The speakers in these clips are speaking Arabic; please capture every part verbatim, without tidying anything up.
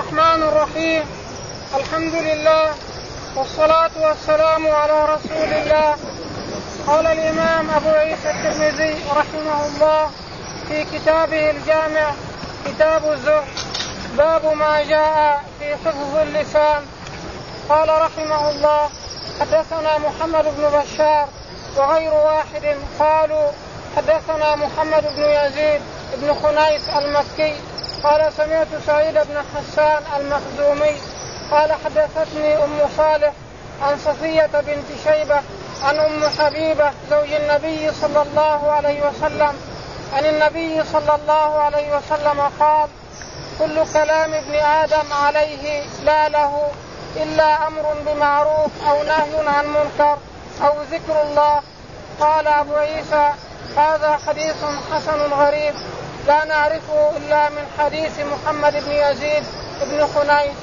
الرحمن الرحيم. الحمد لله والصلاة والسلام على رسول الله. قال الإمام أبو عيسى الترمذي رحمه الله في كتابه الجامع كتاب الزهد باب ما جاء في حفظ اللسان. قال رحمه الله حدثنا محمد بن بشار وغير واحد قالوا حدثنا محمد بن يزيد بن خنيس المكي قال سمعت سعيد بن حسان المخزومي قال حدثتني أم صالح عن صفية بنت شيبة عن أم حبيبة زوج النبي صلى الله عليه وسلم عن النبي صلى الله عليه وسلم قال كل كلام ابن آدم عليه لا له إلا أمر بمعروف أو نهي عن منكر أو ذكر الله. قال أبو عيسى هذا حديث حسن غريب لا نعرفه إلا من حديث محمد بن يزيد بن خنيس.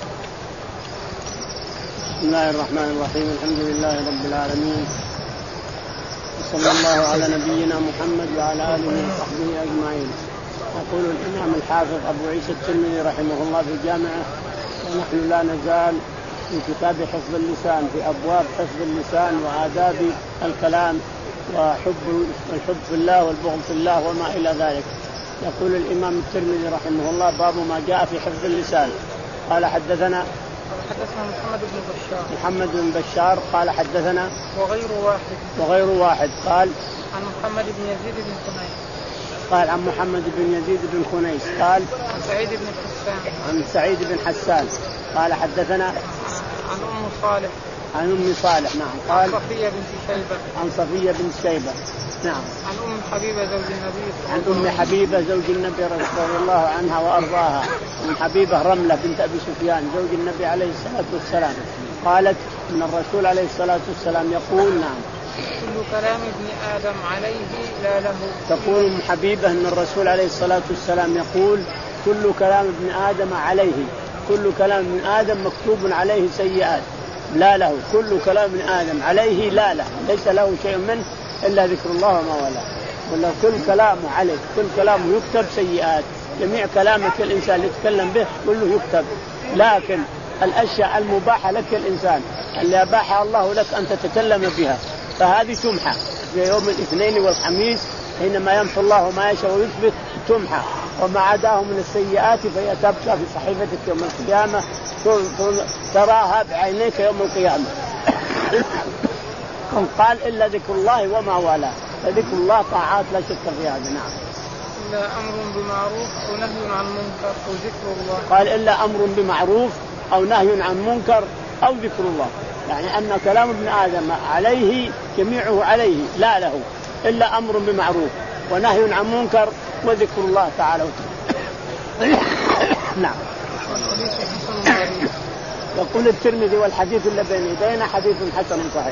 بسم الله الرحمن الرحيم. الحمد لله رب العالمين وصلى الله على نبينا محمد وعلى آله وصحبه أجمعين. يقول الإمام الحافظ أبو عيسى الترمذي رحمه الله في جامعه ونحن لا نزال في كتاب حفظ اللسان في أبواب حفظ اللسان وآداب الكلام وحب الحب في الله والبغض في الله وما إلى ذلك. يقول الإمام الترمذي رحمه الله باب ما جاء في حفظ اللسان. قال حدثنا حدثنا محمد بن بشار محمد بن بشار قال حدثنا وغير واحد وغير واحد قال عن محمد بن يزيد بن خنيس قال عن محمد بن يزيد بن خنيس قال عن سعيد بن حسان عن سعيد بن حسان قال حدثنا عن أم صالح عن أم صالح نعم قال عن صفية بنت شيبة عن صفية بنت شيبة نعم عن أم حبيبة زوج النبي عن أم حبيبة زوج النبي رضي الله عنها وأرضاها. أم حبيبة رملة بنت أبي سفيان زوج النبي عليه الصلاة والسلام قالت إن الرسول عليه الصلاة والسلام يقول نعم كل كلام ابن آدم عليه لا له. تقول أم حبيبة إن الرسول عليه الصلاة والسلام يقول كل كلام ابن آدم عليه كل كلام ابن آدم مكتوب عليه سيئات لا له. كل كلام ابن آدم عليه لا له ليس له شيء منه إلا ذكر الله وما والاه. ولا كل كلامه عليه كل كلامه يكتب سيئات. جميع كلامك الإنسان يتكلم به كله يكتب. لكن الأشياء المباحة لك الإنسان اللي أباحها الله لك أن تتكلم بها فهذه تمحى في يوم الاثنين والخميس حينما يمحو الله ما يشاء ويثبت تمحى. وما عداه من السيئات فهي تبقى في صحيفتك يوم القيامة تراها بعينيك يوم القيامة. قال إلا ذكر الله وما والاه. فذكر الله طاعات لا شك في هذا. نعم إلا أمر بمعروف أو نهي عن منكر أو ذكر الله. قال إلا أمر بمعروف أو نهي عن منكر أو ذكر الله. يعني أن كلام ابن آدم عليه جميعه عليه لا له إلا أمر بمعروف ونهي عن منكر وذكر الله تعالى. نعم. يقول الترمذي والحديث اللي بين يدينا حديث حسن صحيح.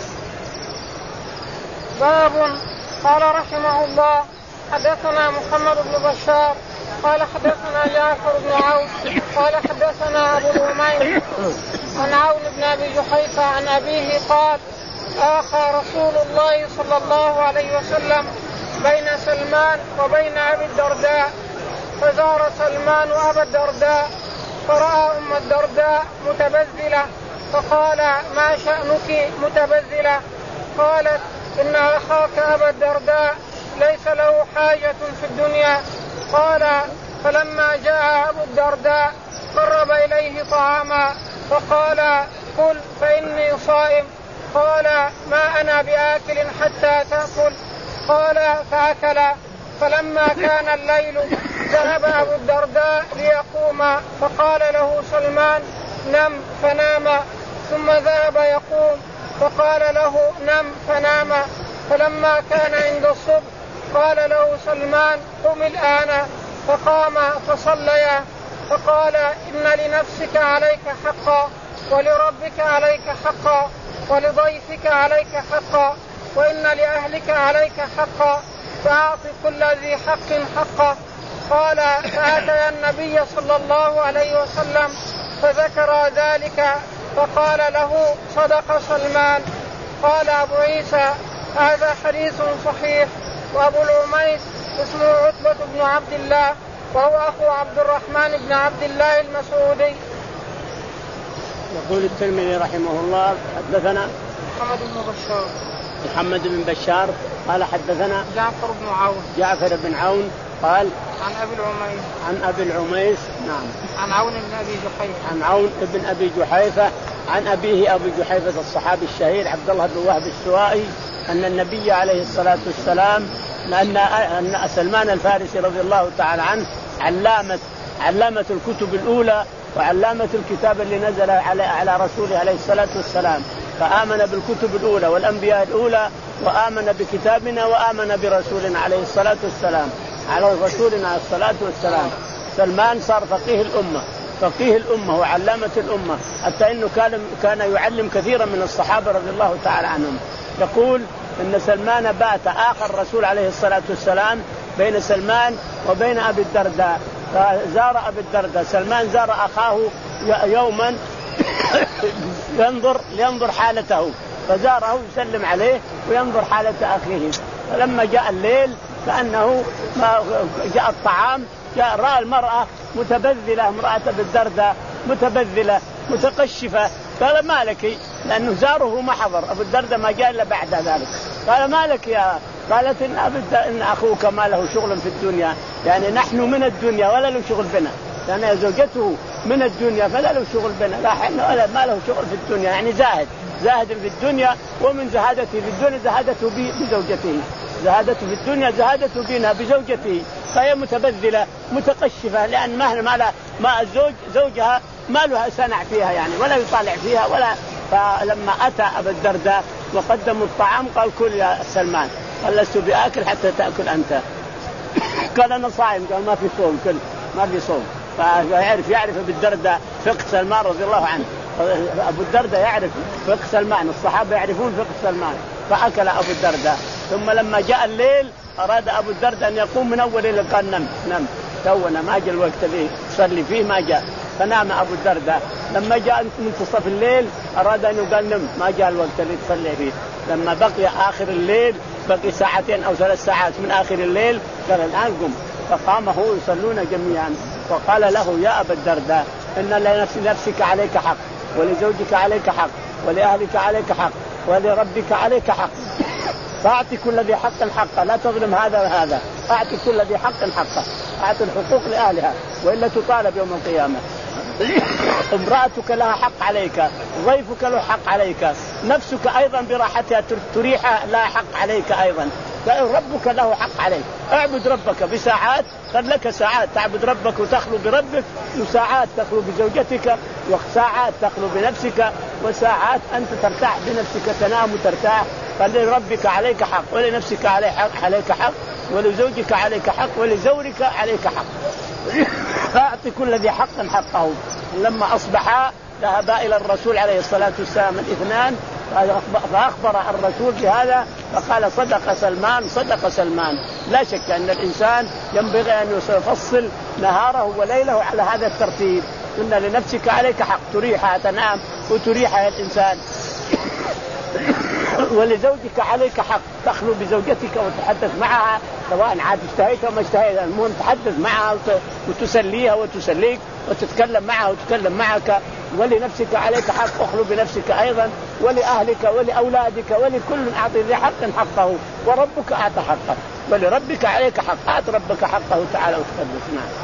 باب. قال رحمه الله حدثنا محمد بن بشار قال حدثنا جعفر بن عون قال حدثنا أبو الأمير عن عون بن أبي جحيفة عن أبيه قال آخى رسول الله صلى الله عليه وسلم بين سلمان وبين أبي الدرداء فزار سلمان أبا الدرداء فرأى أم الدرداء متبذلة فقال ما شأنك متبذلة؟ قالت إن أخاك أبا الدرداء ليس له حاجة في الدنيا. قال فلما جاء أبو الدرداء قرب إليه طعاما فقال كل فإني صائم. قال ما أنا بآكل حتى تأكل. قال فأكل. فلما كان الليل ذهب أبو الدرداء ليقوم فقال له سلمان نم فنام ثم ذهب يقوم فقال له نم فنام. فلما كان عند الصبح قال له سلمان قم الآن فقام فصليا. فقال إن لنفسك عليك حقا ولربك عليك حقا ولضيفك عليك حقا وإن لأهلك عليك حقا فأعط كل ذي حق حقه. قال فأتى النبي صلى الله عليه وسلم فذكر ذلك فقال له صدق سلمان. قال أبو عيسى هذا حديث صحيح. وأبو الأميس اسمه عتبة بن عبد الله وهو أخو عبد الرحمن بن عبد الله المسعودي. يقول الترمذي رحمه الله حدثنا محمد بن بشار محمد بن بشار قال حدثنا جعفر بن عون جعفر بن عون قال عن أبي العميس عن أبي العميس نعم عن عون بن أبي جحيفة عن عون بن أبي جحيفة عن أبيه أبي جحيفة الصحابي الشهير عبد الله بن وهب السوائي أن النبي عليه الصلاة والسلام أن أن سلمان الفارسي رضي الله تعالى عنه علامة علامة الكتب الأولى وعلامة الكتاب اللي نزل على على رسوله عليه الصلاة والسلام، فآمن بالكتب الأولى والأنبياء الأولى وآمن بكتابنا وآمن برسولنا عليه الصلاة والسلام على رسولنا عليه الصلاة والسلام. سلمان صار فقيه الأمة فقيه الأمة وعلامة الأمة، حتى إنه كان كان يعلم كثيرا من الصحابة رضي الله تعالى عنهم. يقول إن سلمان بات آخر الرسول عليه الصلاة والسلام بين سلمان وبين أبي الدرداء، فزار أبي الدرداء سلمان زار أخاه يوما ينظر لينظر حالته، فزاره يسلم عليه وينظر حالة أخيه. فلما جاء الليل كأنه جاء الطعام جاء رأى المرأة متبذلة، امرأة أبي الدرداء متبذلة متقشفة، قال ما لك؟ لأنه زاره ما حضر أبو الدرداء ما جاء إلا بعد ذلك. قال ما لك يا؟ قالت إن, إن أخوك ما له شغل في الدنيا، يعني نحن من الدنيا ولا له شغل بنا، يعني زوجته من الدنيا فلا له شغل بنا، لا حنا ولا ما له شغل في الدنيا، يعني زاهد زاهد في الدنيا، ومن زهادته في الدنيا زهادته بزوجته، زهادته في الدنيا زهادته بينها بزوجته، فهي متبذلة متقشفة، لأن ما ما ما الزوج زوجها ما له صنع فيها يعني ولا يطالع فيها ولا. فلما أتى أبا الدرداء وقدموا الطعام قال كل يا سلمان، قال لست بآكل حتى تأكل أنت. قال أنا صائم، قال ما في صوم، كل ما في صوم. فيعرف يعرف أبو الدرداء فقه سلمان رضي الله عنه، أبو الدرداء يعرف فقه سلمان، الصحابة يعرفون فقه سلمان، فأكل أبو الدرداء. ثم لما جاء الليل أراد أبو الدرداء أن يقوم من أول الليل، قال نم نم تونا ما جاء الوقت اللي تصلي فيه ما جاء، فنام أبو الدرداء. لما جاء منتصف الليل أراد أن يقال نم ما جاء الوقت اللي تصلي فيه. لما بقي آخر الليل بقي ساعتين أو ثلاث ساعات من آخر الليل قال الآن قم، فقام هو يصلون جميعا، وقال له يا أبا الدرداء إن لنفسك عليك حق، ولزوجك عليك حق، ولأهلك عليك حق، ولربك عليك حق، فأعطي كل ذي حق حقه، لا تظلم هذا وهذا، أعطي كل ذي حق حقه، أعطي الحقوق لأهلها وإلا تطالب يوم القيامة. امرأتك لها حق عليك، ضيفك له حق عليك، نفسك أيضا براحتها تريحها لها حق عليك أيضا، ربك له حق عليك. اعبد ربك بساعات، قد لك ساعات تعبد ربك وتخلو بربك، وساعات تخلو بزوجتك، وساعات تخلو بنفسك، وساعات أنت ترتاح بنفسك تنام وترتاح. فلربك عليك حق، ولنفسك عليك حق، ولزوجك عليك حق، ولزورك عليك حق، فأعطي كل ذي حق حقه. لما أصبحا ذهبا إلى الرسول عليه الصلاة والسلام الاثنان، فأخبر الرسول بهذا فقال صدق سلمان صدق سلمان. لا شك أن الإنسان ينبغي أن يفصل نهاره وليله على هذا الترتيب، إن لنفسك عليك حق تريحها تنام وتريحها الإنسان، ولزوجك عليك حق تخلو بزوجتك وتحدث معها سواء عاد اشتهيت وما اشتهيت، المهم تحدث معها وتسليها وتسليك وتتكلم معها وتتكلم معك. ولنفسك عليك حق اخلو بنفسك أيضا، ولأهلك ولأولادك ولكل أعطي ذي حق حقه، وربك أعطى حقه، ولربك عليك حق أعطي ربك حقه تعالى وتقدس. نعم.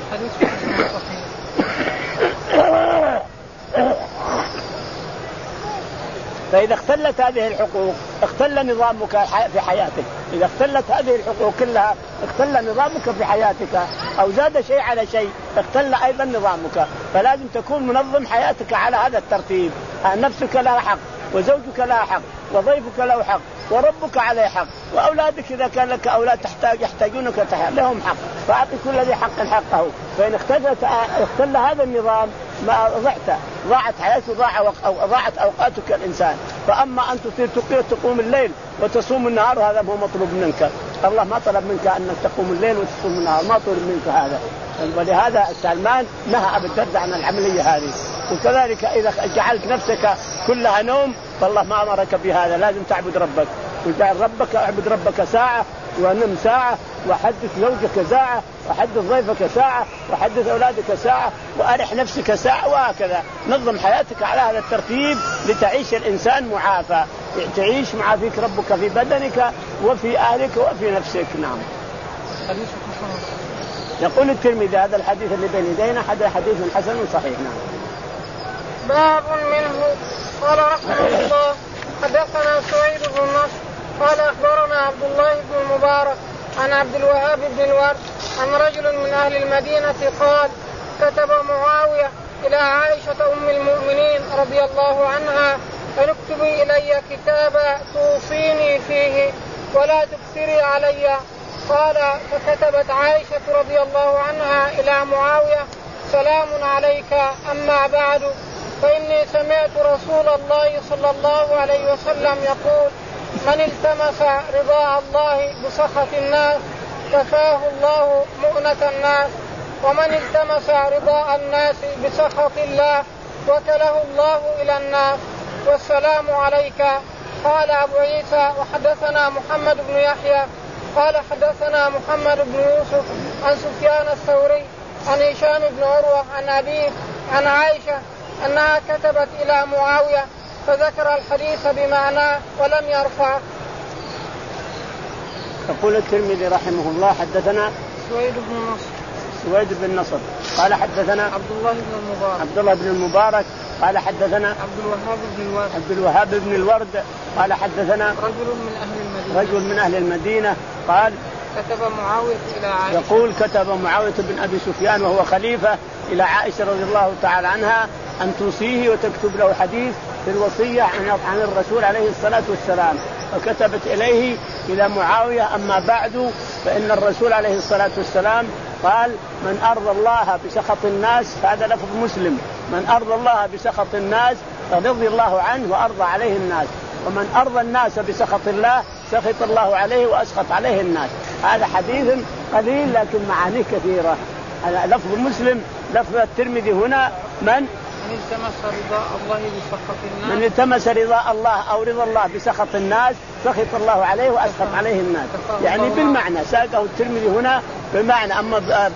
فإذا اختلت هذه الحقوق اختل نظامك في حياتك، إذا اختلت هذه الحقوق كلها اختل نظامك في حياتك، أو زاد شيء على شيء اختل أيضا نظامك. فلازم تكون منظم حياتك على هذا الترتيب، نفسك لها حق، وزوجك لها حق، وضيفك له حق، وربك عليه حق، وأولادك إذا كان لك أولاد تحتاج يحتاجونك لهم حق، فأعطي كل ذي حق حقه. فإن اختلت اختل هذا النظام ما ضعت ضاعت حياتك ضاع أو ضاعت أوقاتك الإنسان. فأما أن تطير تقوم الليل وتصوم النهار هذا هو مطلوب منك، الله ما طلب منك أنك تقوم الليل وتصوم النهار، ما طلب منك هذا. ولهذا سلمان نهى أبو الدرداء عن العملية هذه. وكذلك إذا جعلت نفسك كلها نوم فالله ما أمرك بهذا، لازم تعبد ربك، وجعل ربك اعبد ربك ساعة ونم ساعة، وحدث زوجك ساعة، وحدث ضيفك ساعة، وحدث أولادك ساعة، وأرح نفسك ساعة، وهكذا نظم حياتك على هذا الترتيب لتعيش الإنسان معافى، تعيش مع فيك ربك في بدنك وفي أهلك وفي نفسك. نعم. يقول الترمذي هذا الحديث اللي بين يدينا حديث حسن صحيح. نعم. باب منه. قال رحمه الله حدثنا سويد بن نصر قال أخبرنا عبد الله بن المبارك عن عبد الوهاب بن الورد عن رجل من أهل المدينة قال كتب معاوية إلى عائشة أم المؤمنين رضي الله عنها أن اكتبي إلي كتابا توصيني فيه ولا تكثري علي. قال فكتبت عائشة رضي الله عنها إلى معاوية سلام عليك أما بعد فإني سمعت رسول الله صلى الله عليه وسلم يقول من التمس رضا الله بسخط الناس كفاه الله مؤنة الناس ومن التمس رضاء الناس بسخط الله وكله الله إلى الناس والسلام عليك. قال أبو عيسى وحدثنا محمد بن يحيى قال حدثنا محمد بن يوسف عن سفيان الثوري عن هشام بن عروة عن أبيه عن عائشة أنها كتبت إلى معاوية فذكر الحديث بمعناه ولم يرفع. يقول الترمذي رحمه الله حدثنا سويد بن نصر سويد بن نصر قال حدثنا عبد الله بن المبارك عبد الله بن المبارك قال حدثنا عبد الوهاب بن الورد عبد الوهاب بن الورد قال حدثنا رجل من أهل المدينة رجل من أهل المدينة قال كتب معاوية إلى عائشة يقول كتب معاوية بن أبي سفيان وهو خليفة إلى عائشة رضي الله تعالى عنها أن توصيه وتكتب له حديث في الوصية عن الرسول عليه الصلاة والسلام، فكتبت إليه إلى معاوية أما بعد فإن الرسول عليه الصلاة والسلام قال من أرضى الله بسخط الناس، هذا لفظ مسلم، من أرضى الله بسخط الناس فرضي الله عنه وأرضى عليه الناس، ومن أرضى الناس بسخط الله سخط الله عليه وأسخط عليه الناس. هذا حديث قليل لكن معانيه كثيرة. هذا لفظ مسلم. لفظ الترمذي هنا من من التمس رضاء الله بسخط الناس من التمس رضاء الله أو رضا الله بسخط الناس سخط الله عليه وأسخط عليه الناس، يعني بالمعنى ساقه الترمذي هنا بمعنى. أما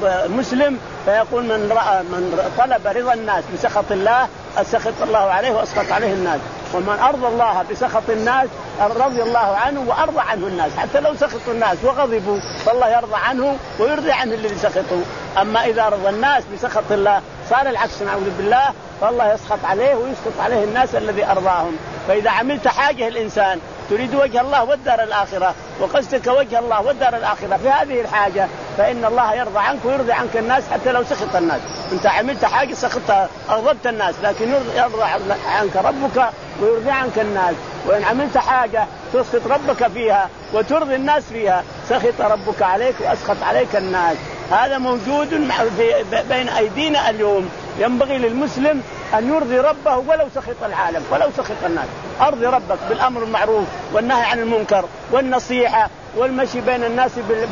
مسلم فيقول من رأى من طلب رضا الناس بسخط الله سخط الله عليه وأسخط عليه الناس، ومن أرضى الله بسخط الناس رضي الله عنه وأرضى عنه الناس، حتى لو سخطوا الناس وغضبوا فالله يرضى عنه ويرضي عنه الذي سخطوا. أما إذا رضى الناس بسخط الله صار العكس نعوذ بالله، فالله يسخط عليه ويسخط عليه الناس الذي أرضاهم. فإذا عملت حاجة الإنسان تريد وجه الله والدار الآخرة وقصدك وجه الله والدار الآخرة في هذه الحاجة فإن الله يرضى عنك ويرضي عنك الناس حتى لو سخط الناس. أنت عملت حاجة سخطها أغضبت الناس لكن يرضى عنك ربك ويرضي عنك الناس. وإن عملت حاجة تسخط ربك فيها وترضي الناس فيها سخط ربك عليك وأسخط عليك الناس. هذا موجود بين أيدينا اليوم. ينبغي للمسلم أن يرضي ربه ولو سخط العالم ولو سخط الناس. أرضي ربك بالأمر المعروف والنهي عن المنكر والنصيحة والمشي بين الناس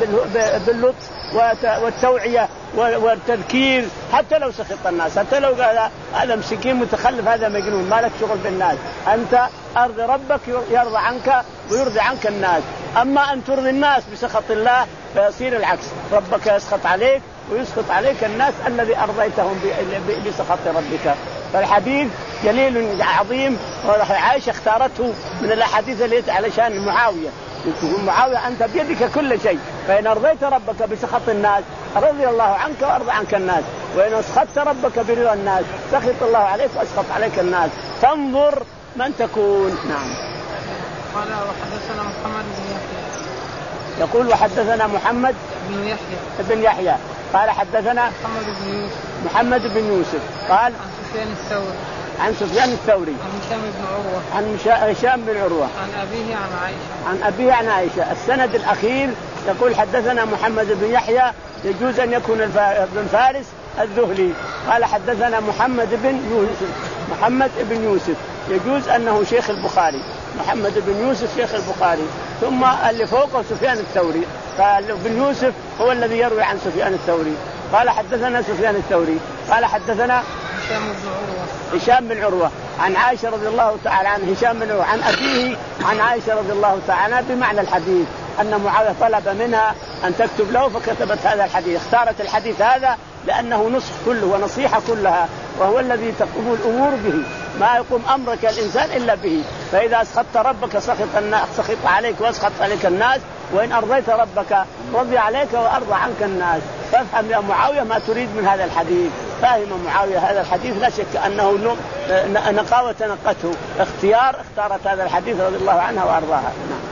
باللطف والتوعية والتذكير حتى لو سخط الناس، حتى لو قال هذا مسكين متخلف هذا مجنون ما لك شغل بالناس. أنت أرضي ربك يرضى عنك ويرضي عنك الناس. أما أن ترضي الناس بسخط الله فيصير العكس، ربك يسخط عليك ويسخط عليك الناس الذي أرضيتهم بسخط ربك. فالحديث جليل عظيم وعائشة اختارته من الأحاديث التي علشان معاوية. يقول معاوية أنت بيدك كل شيء، فإن أرضيت ربك بسخط الناس رضي الله عنك وأرضى عنك الناس، وإن أسخطت ربك برضا الناس سخط الله عليك وأسخط عليك الناس. فانظر من تكون. نعم. قال وحدثنا محمد بن يحيى يقول وحدثنا محمد بن يحيى بن يحيى قال حدثنا محمد بن يوسف محمد بن يوسف قال عن سفيان الثوري عن سفيان الثوري عن هشام بن عروة عن هشام بن عروة عن أبيه عن عائشة عن أبيه عن عائشة. السند الأخير يقول حدثنا محمد بن يحيى يجوز أن يكون ابن فارس الذهلي قال حدثنا محمد بن يوسف محمد بن يوسف يجوز أنه شيخ البخاري، محمد بن يوسف شيخ البخاري، ثم اللي فوقه سفيان الثوري، فابن يوسف هو الذي يروي عن سفيان الثوري. قال حدثنا سفيان الثوري قال حدثنا هشام بن عروة هشام بن عروة عن عائشة رضي الله تعالى عن هشام بن عروة عن أبيه عن عائشة رضي الله تعالى بمعنى الحديث. أن معاوية طلب منها أن تكتب له فكتبت هذا الحديث. اختارت الحديث هذا لأنه نصح كله ونصيحة كلها، وهو الذي تقوم الأمور به، ما يقوم أمرك الإنسان إلا به. فإذا أسخطت ربك سخط الناس، سخط عليك وأسخط عليك الناس، وإن أرضيت ربك رضي عليك وأرضى عنك الناس. فافهم يا معاوية ما تريد من هذا الحديث. فهم معاوية هذا الحديث، لا شك أنه نقاوة نقته، اختيار اختارت هذا الحديث رضي الله عنها وأرضاها.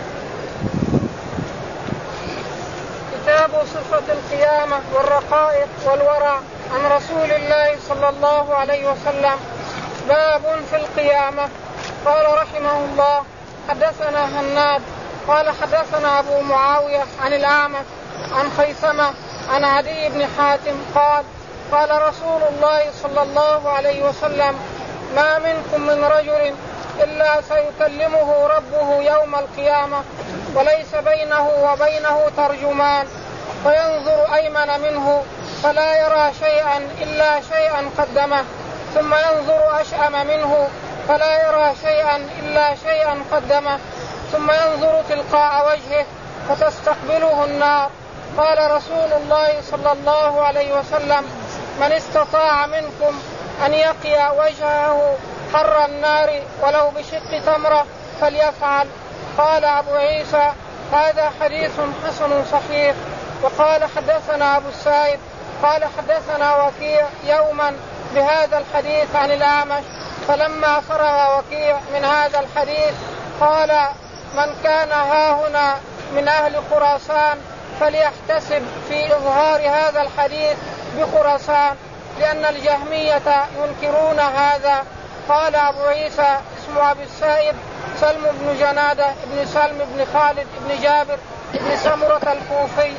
كتاب صفة القيامة والرقائق والورع عن رسول الله صلى الله عليه وسلم. باب في القيامة. قال رحمه الله حدثنا هناد قال حدثنا أبو معاوية عن الأعمش عن خيثمة عن عدي بن حاتم قال قال رسول الله صلى الله عليه وسلم: ما منكم من رجل إلا سيكلمه ربه يوم القيامة وليس بينه وبينه ترجمان، فينظر أيمن منه فلا يرى شيئا إلا شيئا قدمه، ثم ينظر أشأم منه فلا يرى شيئا إلا شيئا قدمه، ثم ينظر تلقاء وجهه فتستقبله النار. قال رسول الله صلى الله عليه وسلم: من استطاع منكم أن يقي وجهه حر النار ولو بشق تمرة فليفعل. قال أبو عيسى: هذا حديث حسن صحيح. وقال حدثنا أبو السائب قال حدثنا وكيع يوما بهذا الحديث عن الأعمش، فلما فرغ وكيع من هذا الحديث قال: من كان هاهنا من أهل خراسان فليحتسب في إظهار هذا الحديث بخراسان، لأن الجهمية ينكرون هذا. قال أبو عيسى اسمه أبي السائب سلم بن جنادة بن سلم بن خالد بن جابر بن سمرة الكوفي.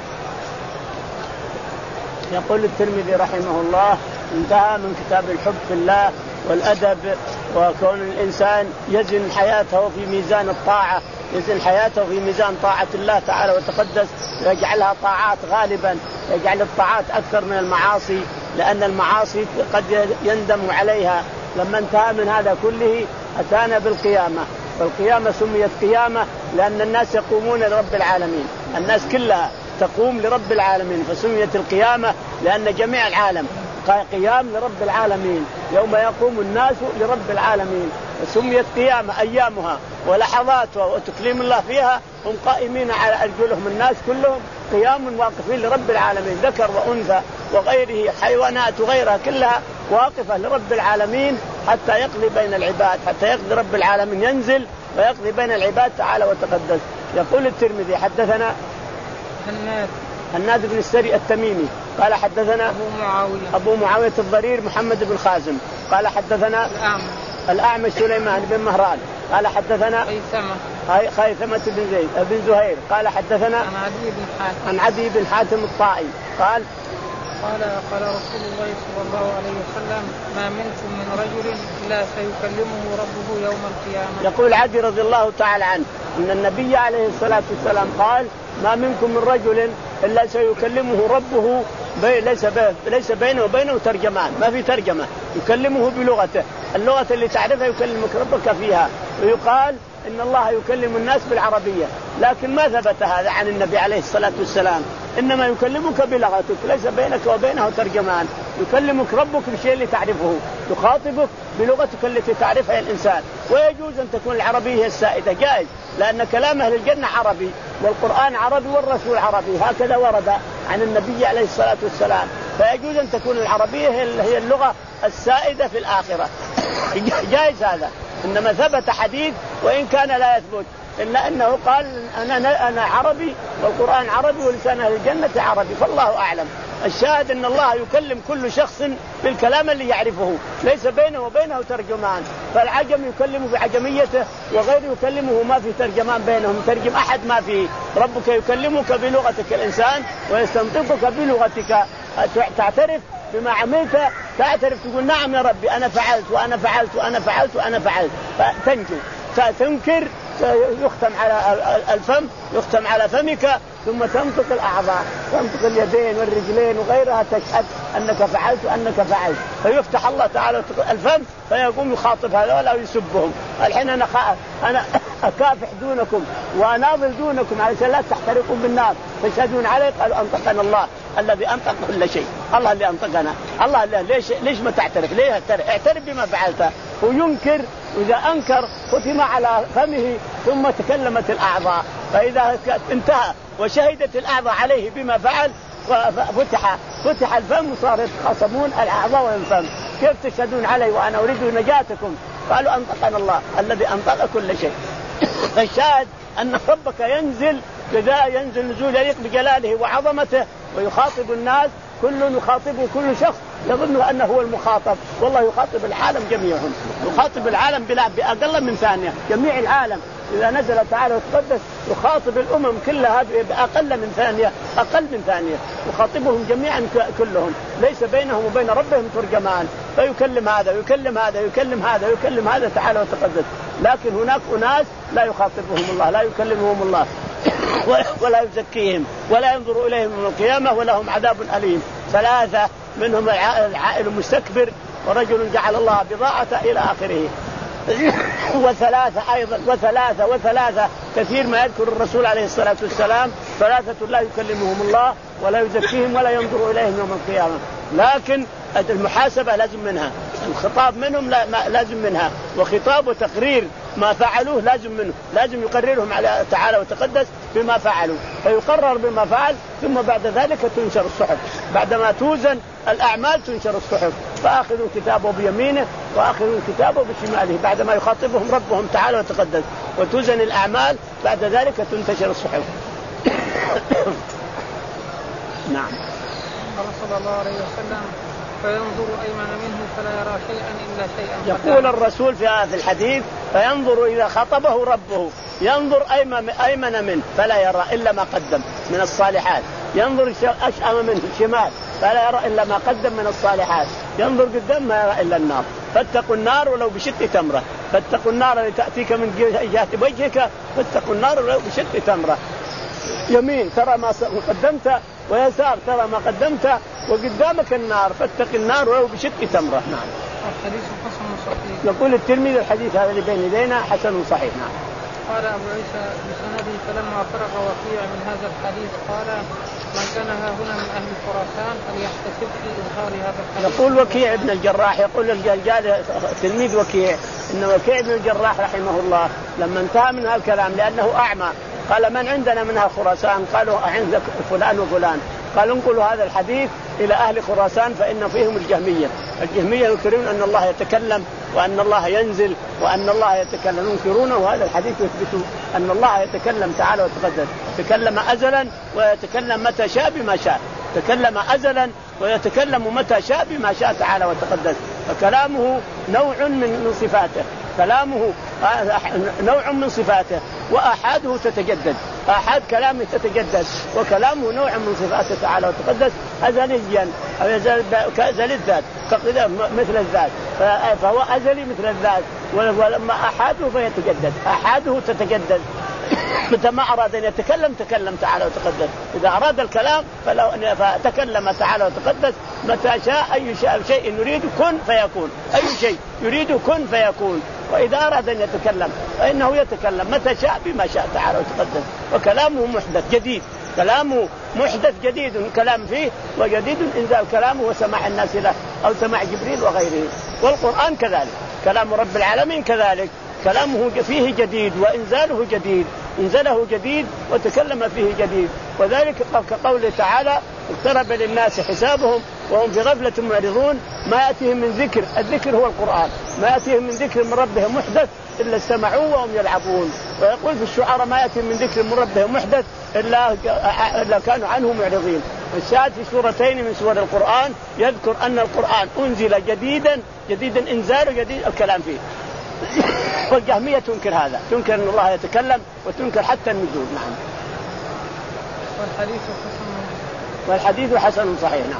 يقول الترمذي رحمه الله: انتهى من كتاب الحب في الله والأدب، وكون الإنسان يزن حياته في ميزان الطاعة، يزن حياته في ميزان طاعة الله تعالى وتقدس، ويجعلها طاعات غالبا، يجعل الطاعات أكثر من المعاصي، لأن المعاصي قد يندم عليها. لما انتهى من هذا كله أتانا بالقيامة، والقيامة سميت قيامة لأن الناس يقومون لرب العالمين، الناس كلها تقوم لرب العالمين، فسميت القيامة لأن جميع العالم قيام لرب العالمين، يوم يقوم الناس لرب العالمين، فسميت قيامة أيامها ولحظاتها وتكليم الله فيها، هم قائمين على أرجلهم، الناس كلهم قيام واقفين لرب العالمين، ذكر وأنثى وغيره، حيوانات وغيرها كلها واقفة لرب العالمين حتى يقضي بين العباد، حتى يقضي رب العالمين ينزل ويقضي بين العباد تعالى وتقدس. يقول الترمذي: حدثنا هناد هناد بن السري التميمي قال حدثنا أبو معاوية أبو معاوية الضرير محمد بن خازم قال حدثنا الأعمش الأعمش سليمان بن مهران قال حدثنا خيثمة خيثمة بن زيد بن زهير قال حدثنا عن عدي بن حاتم عن عدي بن حاتم الطائي قال قال قال رسول الله صلى الله عليه وسلم: ما منكم من رجل إلا سيكلمه ربه يوم القيامة. يقول عدي رضي الله تعالى عنه أن النبي عليه الصلاة والسلام قال: ما منكم من رجل إلا سيكلمه ربه بي ليس, بي ليس بينه وبينه ترجمان، ما في ترجمة، يكلمه بلغته، اللغة اللي تعرفها يكلمك ربك فيها. ويقال إن الله يكلم الناس بالعربية، لكن ما ثبت هذا عن النبي عليه الصلاة والسلام، إنما يكلمك بلغتك، ليس بينك وبينه ترجمان، يكلمك ربك بالشيء اللي تعرفه، يخاطبك بلغتك التي تعرفها الإنسان. ويجوز أن تكون العربية السائدة، جائز، لأن كلام أهل الجنة عربي والقرآن عربي والرسول عربي، هكذا ورد عن النبي عليه الصلاة والسلام، فيجوز أن تكون العربية هي اللغة السائدة في الآخرة، جائز هذا. إنما ثبت حديث وإن كان لا يثبت إلا أنه قال أنا أنا عربي والقرآن عربي ولسان أهل الجنة عربي، فالله أعلم. الشاهد أن الله يكلم كل شخص بالكلام اللي يعرفه، ليس بينه وبينه ترجمان، فالعجم يكلم بعجميته وغيره يكلمه ما في ترجمان بينهم، ترجم أحد ما فيه. ربك يكلمك بلغتك الإنسان ويستنطقك بلغتك، تعترف بما عملت، تعترف تقول نعم يا ربي أنا فعلت وأنا فعلت وأنا فعلت وأنا فعلت، فتنجو. تنكر يختم على الفم، يختم على فمك، ثم تنطق الأعضاء، تنطق اليدين والرجلين وغيرها، تشهد أنك فعلت وأنك فعلت، فيفتح الله تعالى الفم فيقوم يخاطب هذا ولا يسبهم. الحين أنا خ... أنا أكافح دونكم وأناضل دونكم علشان لا تحترقوا بالنار تشهدون علي؟ قالوا أنطقنا الله الذي أنطق كل شيء. الله اللي أنطقنا. الله اللي ليش ليش ما تعترف؟ ليه اعترف؟ اعترف بما فعلته. وينكر، وإذا أنكر ختم على فمه ثم تكلمت الأعضاء، فإذا انتهى وشهدت الأعضاء عليه بما فعل فتح فتح الفم وصار يتخاصمون الأعضاء والفم. كيف تشهدون علي وأنا أريد نجاتكم؟ قالوا أنطقنا الله الذي أنطق كل شيء. فالشاهد أن ربك ينزل كذا، ينزل نزول يليق بجلاله وعظمته ويخاطب الناس، كل يخاطبه كل شخص يظن أنه هو المخاطب، والله يخاطب العالم جميعهم، يخاطب العالم بلا بأقل من ثانية. جميع العالم إذا نزل تعالى وتقدس يخاطب الأمم كلها بأقل من ثانية، أقل من ثانية يخاطبهم جميعا كلهم، ليس بينهم وبين ربهم ترجمان، فيكلم هذا ويكلم هذا ويكلم هذا ويكلم هذا تعالى وتقدس. لكن هناك أناس لا يخاطبهم الله، لا يكلمهم الله ولا يزكيهم ولا ينظر إليهم يوم القيامة ولهم عذاب أليم. ثلاثة منهم العائل المستكبر، ورجل جعل الله بضاعة إلى آخره. وثلاثة أيضا وثلاثة وثلاثة كثير ما يذكر الرسول عليه الصلاة والسلام، ثلاثة لا يكلمهم الله ولا يزكيهم ولا ينظر إليهم يوم القيامة. لكن المحاسبة لازم منها، الخطاب منهم لازم منها، وخطاب وتقرير ما فعلوه لازم منه، لازم يقررهم على تعالى وتقدس بما فعلوا، فيقرر بما فعل، ثم بعد ذلك تنشر الصحف. بعدما توزن الأعمال تنشر الصحف، فآخذوا كتابه بيمينه وآخذوا كتابه بشماله، بعدما يخاطبهم ربهم تعالى وتقدس وتوزن الأعمال، بعد ذلك تنتشر الصحف. نعم. صلى الله عليه وسلم فينظر أيمن منه فلا يرى شيئا إلا شيئا. يقول الرسول في هذا الحديث فينظر إذا خطبه ربه ينظر أيمن منه فلا يرى إلا ما قدم من الصالحات، ينظر أشأم منه شمال فلا يرى إلا ما قدم من الصالحات، ينظر قدام ما يرى إلا النار. فاتقوا النار ولو بشق تمرة، فاتقوا النار التي تأتيك من جهة وجهك، فاتقوا النار ولو بشق تمرة. يمين ترى ما قدمت، ويسار ترى ما قدمت، وقدامك النار، فاتق النار ولو بشق تمرة. نعم. الحديث حسن صحيح. يقول الترمذي الحديث هذا اللي بين يدينا حسن صحيح. نعم. قال أبو عيسى بسنده فلما فرغ وكيع من هذا الحديث قال من كان ها هنا من أهل خراسان فليحتسب في إظهار هذا الحديث. يقول وكيع ابن الجراح، يقول الجلجال تلميذ وكيع إن وكيع ابن الجراح رحمه الله لما انتهى من هذا الكلام لأنه أعمى قال من عندنا منها خراسان؟ قالوا عندك فلان وفلان. قال انقلوا هذا الحديث إلى أهل خراسان فإن فيهم الجهمية. الجهمية ينكرون أن الله يتكلم وأن الله ينزل وأن الله يتكلم، ينكرونه، وهذا الحديث يثبت أن الله يتكلم تعالى وتقدس، تكلم أزلا ويتكلم متى شاء بما شاء، تكلم أزلا ويتكلم متى شاء بما شاء تعالى وتقدس. فكلامه نوع من صفاته، كلامه نوع من صفاته، وآحاده تتجدد، آحاد كلامه تتجدد، وكلامه نوع من صفاته تعالى وتقدس أزليا أو أزلي الذات مثل الذات، فهو أزلي مثل الذات، ولما آحاده فيتجدد، آحاده تتجدد. متى ما أراد أن يتكلم تكلم تعالى وتقدس، إذا أراد الكلام فلو فتكلم تعالى وتقدس متى شاء. أي شيء يريد كن فيكون، أي شيء يريد كن فيكون، وإذا أراد أن يتكلم فإنه يتكلم متى شاء بما شاء تعالى وتقدس. وكلامه محدث جديد، كلامه محدث جديد كلام فيه، وجديد إنزال كلامه وسماع الناس له أو سماع جبريل وغيره. والقرآن كذلك، كلام رب العالمين كذلك كلامه فيه جديد وإنزاله جديد، انزله جديد وتكلم فيه جديد. وذلك كقوله تعالى اقترب للناس حسابهم وهم في غفلة معرضون ما يأتيهم من ذكر، الذكر هو القرآن، ما يأتيهم من ذكر من ربهم محدث إلا استمعوه وهم يلعبون. ويقول في الشعراء ما يأتيهم من ذكر من ربهم محدث إلا, إلا كانوا عنه معرضين. الشاهد في سورتين من سور القرآن يذكر أن القرآن أنزل جديدا، جديدا إنزاله جديد الكلام فيه. والجهمية تنكر هذا، تنكر أن الله يتكلم وتنكر حتى النزول. نعم. والحديث حسن والحديث حسن صحيح. نعم.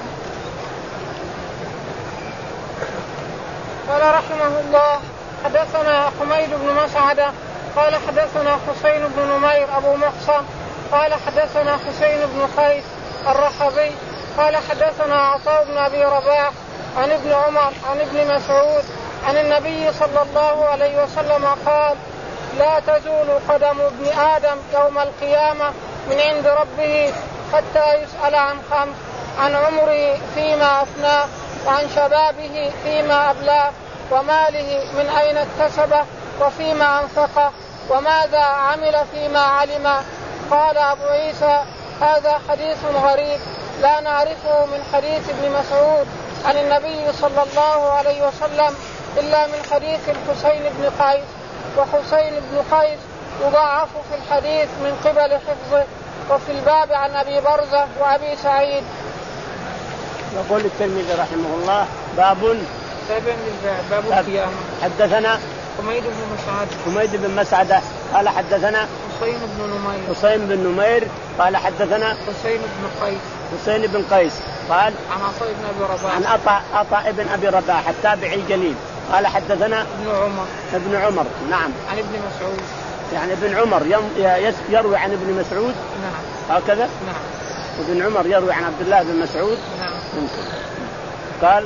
قال رحمه الله حدثنا حميد بن مسعدة قال حدثنا حسين بن نمير أبو محصن قال حدثنا حسين بن قيس الرحبي قال حدثنا عطاء بن أبي رباح عن ابن عمر عن ابن مسعود عن النبي صلى الله عليه وسلم قال لا تزول قدم ابن آدم يوم القيامة من عند ربه حتى يسأل عن خمس: عن عمره فيما أفناه، وعن شبابه فيما أبلاه، وماله من أين اكتسبه، وفيما أنفقه، وماذا عمل فيما علم. قال أبو عيسى: هذا حديث غريب لا نعرفه من حديث ابن مسعود عن النبي صلى الله عليه وسلم إلا من حديث الحسين بن قيس، وحسين بن قيس يضاعف في الحديث من قبل حفظه. وفي الباب عن أبي برزة وأبي سعيد. يقول الترمذي رحمه الله: باب باب القيامة. حدثنا حميد بن مسعد حميد بن مسعدة قال حدثنا حسين بن نمير حسين بن نمير قال حدثنا حسين بن قيس حسين بن قيس قال عن عطاء بن أبي رباح عن عطاء عطاء بن أبي رباح التابعي الجليل قال حدثنا ابن عمر ابن عمر نعم عن ابن مسعود، يعني ابن عمر يروي عن ابن مسعود نعم هكذا نعم ابن عمر يروي عن عبد الله بن مسعود نعم قال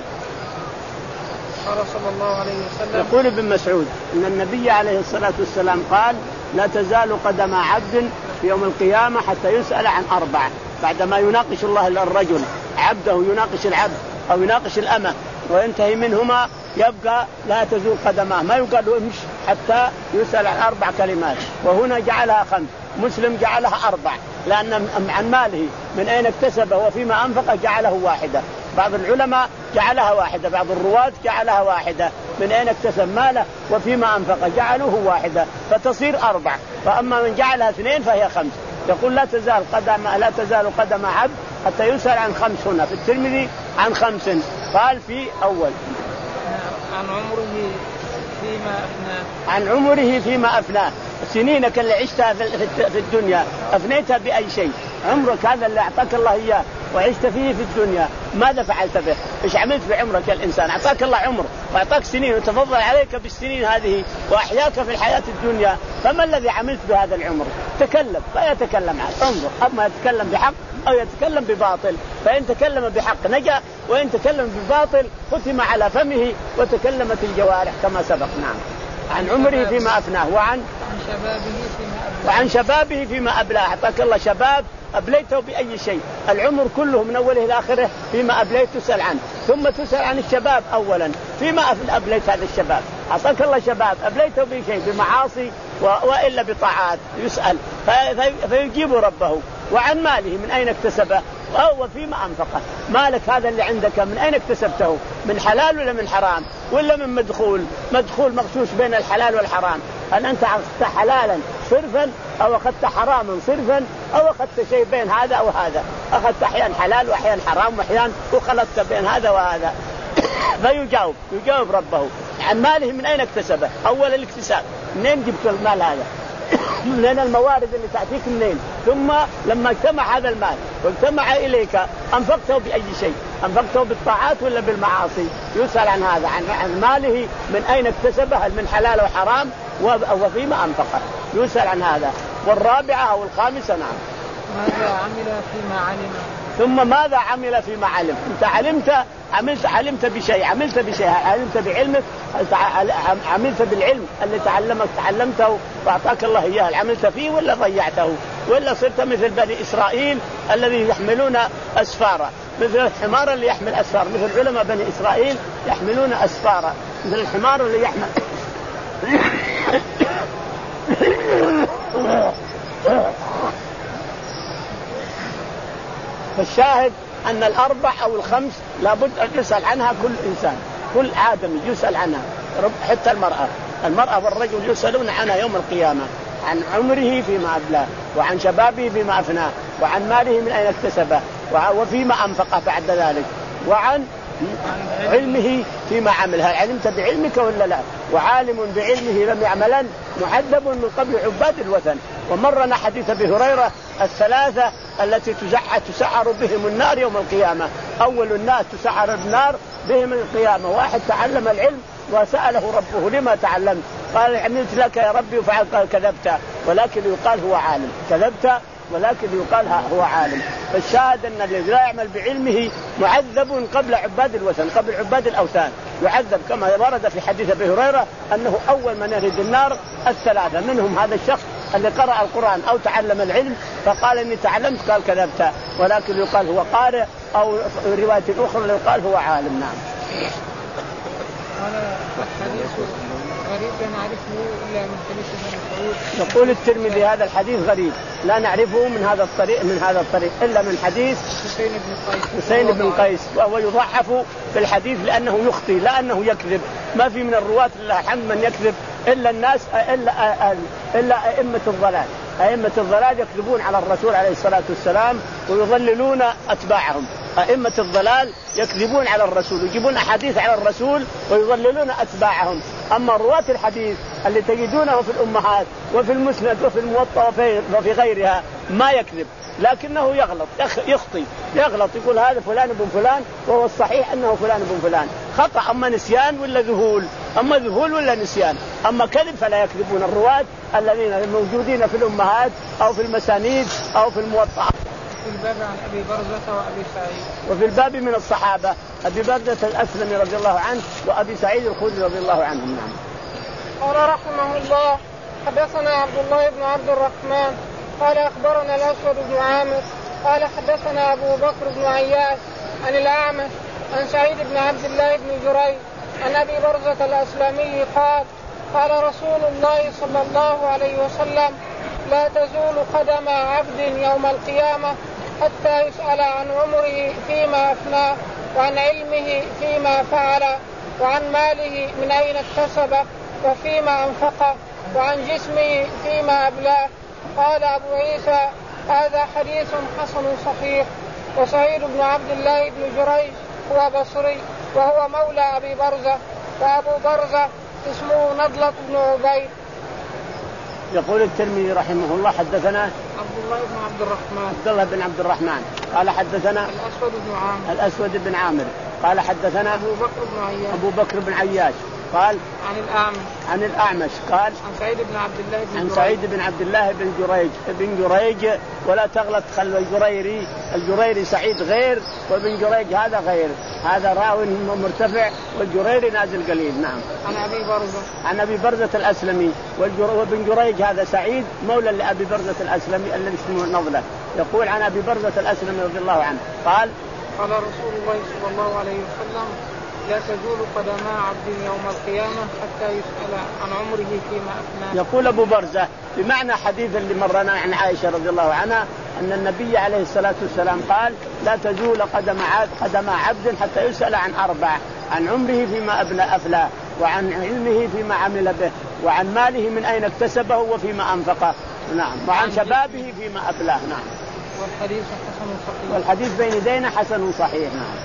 قال صلى الله عليه وسلم: يقول ابن مسعود إن النبي عليه الصلاة والسلام قال: لا تزال قدم عبد في يوم القيامة حتى يسأل عن أربعة. بعدما يناقش الله الرجل عبده، يناقش العبد أو يناقش الأمة وينتهي منهما، يبقى لا تزول قدماه، ما يقال له امش حتى يسأل عن أربع كلمات. وهنا جعلها خمس، مسلم جعلها أربع، لأن عن ماله من أين اكتسبه وفيما أنفقه جعله واحدة. بعض العلماء جعلها واحدة، بعض الرواة جعلها واحدة، من أين اكتسب ماله وفيما أنفقه جعلوه واحدة، فتصير أربع. فأما من جعلها اثنين فهي خمس. يقول: لا تزال قدم لا تزال قدم عبد حتى يسأل عن خمس. هنا في الترمذي عن خمس، قال في أول عن عمره فيما أفناه عن عمره فيما أفناه. سنينك اللي عشتها في الدنيا أفنيتها بأي شيء؟ عمرك هذا اللي أعطاك الله إياه وعشت فيه في الدنيا، ماذا فعلت به؟ إيش عملت بعمرك يا الإنسان؟ أعطاك الله عمر وأعطاك سنين وتفضل عليك بالسنين هذه وأحياك في الحياة الدنيا، فما الذي عملت بهذا العمر؟ تكلم، لا يتكلم عنه، انظر، أما يتكلم بحق أو يتكلم بباطل. فإن تكلم بحق نجا، وإن تكلم بباطل ختم على فمه وتكلمت الجوارح كما سبق. نعم. عن عمره فيما أفناه وعن شبابه فيما أبلاه وعن شبابه فيما أبلاه. أعطاك الله شباب أبليته بأي شيء؟ العمر كله من أوله إلى آخره فيما أبليت تسأل عنه، ثم تسأل عن الشباب أولا فيما أبليت هذا الشباب. أعطاك الله شباب أبليته بشيء، بمعاصي وإلا بطاعات، يسأل فيجيب ربه. وعن ماله من أين اكتسبه أو فيما أنفقه. مالك هذا اللي عندك من أين اكتسبته؟ من حلال ولا من حرام ولا من مدخول؟ مدخول مغشوش بين الحلال والحرام. هل أنت أخذت حلالا صرفا أو أخذت حراما صرفا أو أخذت شيء بين هذا أو هذا؟ أخذت أحيانا حلال وأحيانا حرام وأحيانا وخلطت بين هذا وهذا. فيجاوب يجاوب ربه عن ماله من أين اكتسبه. أول الاكتساب، منين جبت المال هذا؟ من الموارد اللي تأتيك منين؟ ثم لما اجتمع هذا المال واجتمع إليك أنفقته بأي شيء؟ أنفقته بالطاعات ولا بالمعاصي؟ يسأل عن هذا، عن ماله من أين اكتسبه، هل من حلال وحرام وفيما أنفقه، يسأل عن هذا. والرابعة أو الخامسة نعم ماذا عمل فيما علم. ثم ماذا عمل فيما علم؟ أنت علمت عملت علمت بشيء علمت بشيء علمت بعلمك، عملت بالعلم اللي تعلمك تعلمته وأعطاك الله إياه، عملت فيه ولا ضيعته؟ ولا صرت مثل بني إسرائيل الذي يحملون أسفارا، مثل الحمار اللي يحمل أسفار، مثل علماء بني إسرائيل يحملون أسفارا، مثل الحمار اللي يحمل فالشاهد أن الأربع أو الخمس لابد أن يسأل عنها كل إنسان، كل آدم يسأل عنها، حتى المرأة المرأة والرجل يسألون عنها يوم القيامة. عن عمره فيما أبلاه، وعن شبابه فيما أفناه، وعن ماله من أين اكتسبه، وفيما أنفقه بعد ذلك، وعن علمه فيما عمل. هل علمت بعلمك ولا لا؟ وعالم بعلمه لم يعملن معذب من قبل عباد الوثن. ومرنا حديث أبي هريرة الثلاثة التي تسعر بهم النار يوم القيامة. أول الناس تسعر النار بهم القيامة واحد تعلم العلم وسأله ربه لما تعلمت؟ قال عملت لك يا ربي وفعلت. قال كذبت ولكن يقال هو عالم، كذبت ولكن يقال هو عالم. فالشاهد أن الذي لا يعمل بعلمه معذب قبل عباد الوثن، قبل عباد الأوثان. يعذب كما ورد في حديث أبي هريرة أنه أول من يرد النار الثلاثة، منهم هذا الشخص اللي قرأ القرآن أو تعلم العلم فقال إني تعلمت قال كذبت، ولكن يقال هو قارئ، أو رواية أخرى يقال هو عالم. نعم. هذا الحديث غريب لا نعرفه إلا من حديث ابن مسعود. يقول الترمذي هذا الحديث غريب لا نعرفه من هذا الطريق من هذا الطريق إلا من حديث حسين بن قيس حسين بن قيس، وهو يضعف في الحديث لأنه يخطي لا أنه يكذب. ما في من الرواة لله الحمد من يكذب إلا الناس إلا إلا أئمة الضلال. أئمة الضلال يكذبون على الرسول عليه الصلاة والسلام ويضللون أتباعهم. أئمة الضلال يكذبون على الرسول ويجيبون أحاديث على الرسول ويضللون أتباعهم. أما رواة الحديث اللي تجدونه في الأمهات وفي المسند وفي الموطأ وفي غيرها ما يكذب، لكنه يغلط يخطي يغلط يقول هذا فلان بن فلان وهو الصحيح أنه فلان بن فلان. خطأ أما نسيان ولا ذهول، أما ذهول ولا نسيان. أما كذب فلا يكذبون الرواة الذين موجودين في الأمهات أو في المسانيد أو في الموطأ. في الباب عن أبي برزة وأبي سعيد. وفي الباب من الصحابة أبي برزة الأسلمي رضي الله عنه وأبي سعيد الخدري رضي الله عنهم. نعم. قال رحمه الله حدثنا عبد الله بن عبد الرحمن قال أخبرنا الأسود بن عامر قال حدثنا أبو بكر بن عياش عن الأعمش عن سعيد بن عبد الله بن جريج عن أبي برزة الأسلمي قال قال رسول الله صلى الله عليه وسلم لا تزول قدم عبد يوم القيامة حتى يسأل عن عمره فيما أفناه وعن علمه فيما فعل وعن ماله من أين اكتسبه وفيما أنفقه وعن جسمه فيما أبلاه. قال أبو عيسى هذا حديث حسن صحيح. وسعيد بن عبد الله بن جريج هو بصري وهو مولى أبي برزة، وأبو برزة اسمه نضلة بن عبيد. يقول الترمذي رحمه الله حدثنا عبد الله بن عبد الرحمن عبد الله بن عبد الرحمن قال حدثنا الأسود بن عامر الأسود بن عامر قال حدثنا أبو بكر بن عياش أبو بكر بن عياش قال عن الأعمش عن الأعمش قال عن سعيد بن عبد الله بن عن جريج سعيد بن عبد الله بن جريج بن جريج ولا تغلط خلوا الجريري الجريري سعيد غير وابن جريج هذا غير، هذا راوي مرتفع والجريري نازل قليل. نعم. عن أبي برزة عن أبي برزة الأسلمي وابن جريج هذا سعيد مولى لأبي برزة الأسلمي الذي اسمه نضلة. يقول عن أبي برزة الأسلمي رضي الله عنه قال قال رسول الله صلى الله عليه وسلم لا تزول قدما عبد يوم القيامة حتى يسأل عن عمره فيما أفناه. يقول أبو برزة بمعنى حديث اللي مرنا عن عائشة رضي الله عنها أن النبي عليه الصلاة والسلام قال لا تزول قدم عبد قدم عبد حتى يسأل عن أربع: عن عمره فيما أبنى أفلاه، وعن علمه فيما عمل به، وعن ماله من أين اكتسبه وفيما أنفقه، نعم، وعن شبابه فيما أبلاه. نعم. والحديث حسن صحيح. والحديث بين يدينا حسن صحيح. نعم.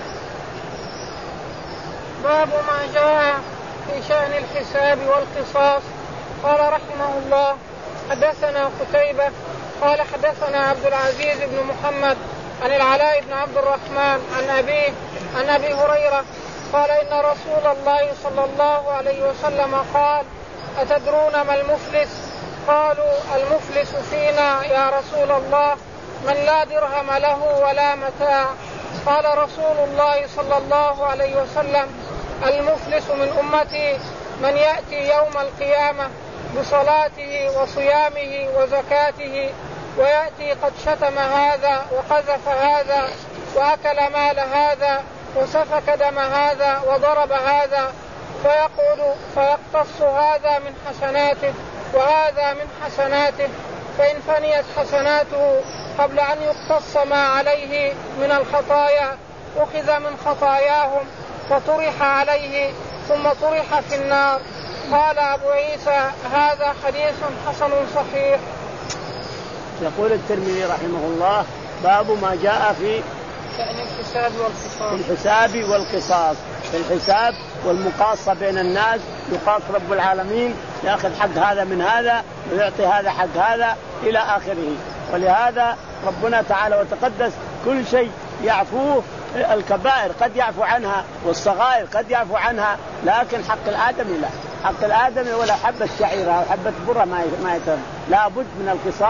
باب ما جاء في شأن الحساب والقصاص. قال رحمه الله حدثنا قتيبة قال حدثنا عبد العزيز بن محمد عن العلاء بن عبد الرحمن عن أبيه عن أبي هريرة قال إن رسول الله صلى الله عليه وسلم قال أتدرون ما المفلس؟ قالوا المفلس فينا يا رسول الله من لا درهم له ولا متاع. قال رسول الله صلى الله عليه وسلم المفلس من أمتي من يأتي يوم القيامة بصلاته وصيامه وزكاته ويأتي قد شتم هذا وقذف هذا وأكل مال هذا وسفك دم هذا وضرب هذا، فيقعد فيقتص هذا من حسناته وهذا من حسناته، فإن فنيت حسناته قبل أن يقتص ما عليه من الخطايا أخذ من خطاياهم فطرح عليه ثم طرح في النار. قال أبو عيسى هذا حديث حسن صحيح. يقول الترمذي رحمه الله باب ما جاء في شأن الحساب والقصاص. الحساب والقصاص، الحساب والمقاصة بين الناس، يقاص رب العالمين يأخذ حق هذا من هذا ويعطي هذا حق هذا إلى آخره. ولهذا ربنا تعالى وتقدس كل شيء يعفوه، الكبائر قد يعفو عنها والصغائر قد يعفو عنها، لكن حق الآدمي لا، حق الآدمي ولا حبة شعيرة أو حبة برة ما ما يتم، لا بد من القصاص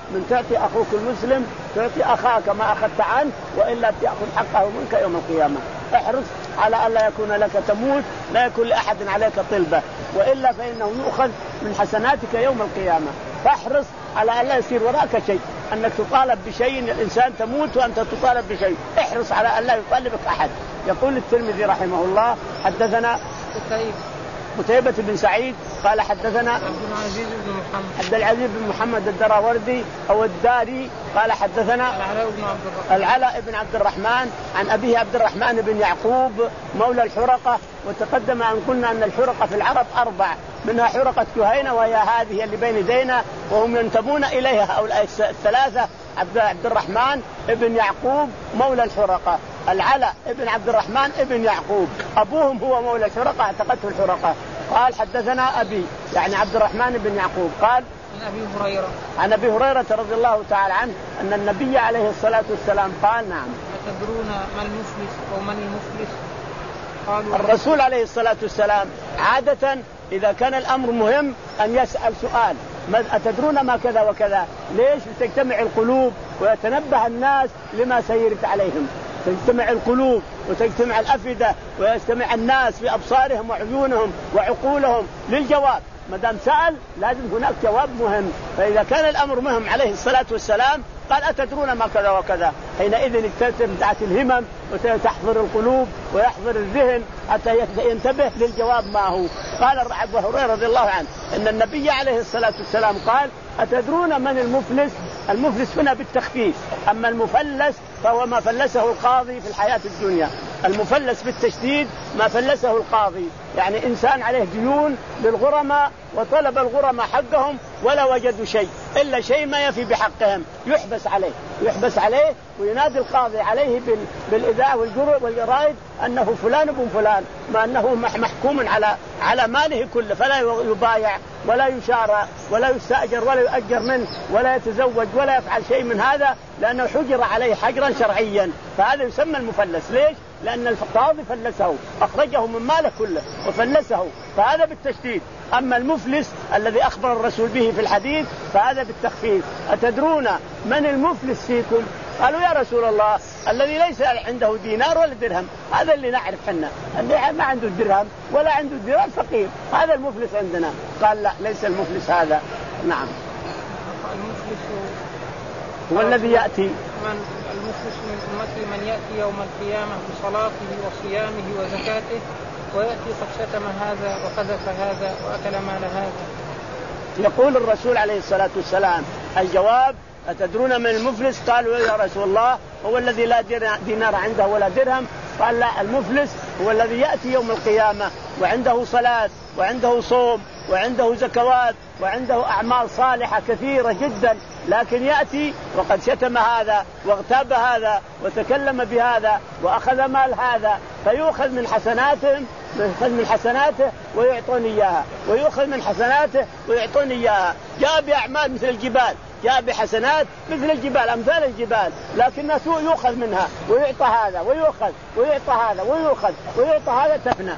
من تعطي أخوك المسلم تعطي أخاك ما أخذت عنه، وإلا تأخذ حقه منك يوم القيامة. احرص على ألا يكون لك تموت، لا يكون لأحد عليك طلبة، وإلا فإنه يؤخذ من حسناتك يوم القيامة. فاحرص على ألا يصير وراك شيء، أنك تطالب بشيء، الإنسان تموت وأنت تطالب بشيء، احرص على ألا يطالبك أحد. يقول الترمذي رحمه الله حدثنا قتيبة بن سعيد قال حدثنا عبد العزيز بن محمد عبد العزيز بن محمد الدراوردي أو الداري قال حدثنا العلاء بن عبد الرحمن عن أبيه عبد الرحمن بن يعقوب مولى الحرقة. وتقدم أن قلنا أن الحرقة في العرب أربع، منها حرقة كهينة وهي هذه اللي بين يدينا، وهم ينتمون إليها هؤلاء الثلاثة: عبد الرحمن ابن يعقوب مولى الحرقة، العلاء ابن عبد الرحمن ابن يعقوب، أبوهم هو مولى الحرقة اعتقته الحرقة. قال حدثنا أبي يعني عبد الرحمن بن يعقوب قال عن أبي هريرة عن أبي هريرة رضي الله تعالى عنه أن النبي عليه الصلاة والسلام قال: نعم. أتدرون ما المفلس أو من المفلس؟ قالوا الرسول عليه الصلاة والسلام عادة إذا كان الأمر مهم أن يسأل سؤال: أتدرون ما كذا وكذا؟ ليش؟ تجتمع القلوب ويتنبه الناس لما سيرد عليهم، تجتمع القلوب وتجتمع الأفئدة ويجتمع الناس بأبصارهم وعيونهم وعقولهم للجواب. ما دام سأل لازم هناك جواب مهم. فإذا كان الأمر مهم عليه الصلاة والسلام قال: أتدرون ما كذا وكذا؟ حينئذ ترتفع الهمم وتحضر القلوب ويحضر الذهن حتى ينتبه للجواب ما هو. قال أبو هريرة رضي الله عنه أن النبي عليه الصلاة والسلام قال: أتدرون من المفلس؟ المفلس هنا بالتخفيف، أما المفلس فهو ما فلسه القاضي في الحياة الدنيا. المفلس بالتشديد ما فلسه القاضي، يعني إنسان عليه ديون للغرماء وطلب الغرماء حقهم ولا وجدوا شيء إلا شيء ما يفي بحقهم، يحبس عليه يحبس عليه وينادي القاضي عليه بالإذاعة والجرائد أنه فلان ابن فلان، ما أنه محكوم على على ماله كله، فلا يبايع ولا يشارى ولا يستأجر ولا يؤجر منه ولا يتزوج ولا يفعل شيء من هذا، لأنه حجر عليه حجرا شرعيا. فهذا يسمى المفلس. ليش؟ لأن القاضي فلسه، أخرجه من ماله كله وفلسه، فهذا بالتشديد. أما المفلس الذي أخبر الرسول به في الحديث فهذا بالتخفيف: أتدرون من المفلس فيكم؟ قالوا: يا رسول الله الذي ليس عنده دينار ولا درهم. هذا اللي نعرف حنا، اللي ما عنده درهم ولا عنده دينار فقير، هذا المفلس عندنا. قال: لا، ليس المفلس هذا. نعم. المفلس هو الذي يأتي من المفلس من أمتي من يأتي يوم القيامة بصلاته وصيامه وزكاته ويأتي قد شتم هذا وقذف هذا وأكل مال هذا. يقول الرسول عليه الصلاة والسلام: الجواب: أتدرون من المفلس؟ قالوا: يا رسول الله هو الذي لا دينار عنده ولا درهم. قال: لا، المفلس هو الذي يأتي يوم القيامة وعنده صلاة وعنده صوم وعنده زكوات وعنده أعمال صالحة كثيرة جدا، لكن يأتي وقد شتم هذا واغتاب هذا وتكلم بهذا وأخذ مال هذا، فيؤخذ من حسناتهم يؤخذ من حسناته ويعطون إياها، ويؤخذ من حسناته ويعطون إياها. جاء بأعمال مثل الجبال، جاء بحسنات مثل الجبال أمثال الجبال، لكن سوء يؤخذ منها ويعطى هذا ويؤخذ ويعطى هذا ويؤخذ ويعطى هذا، تفنى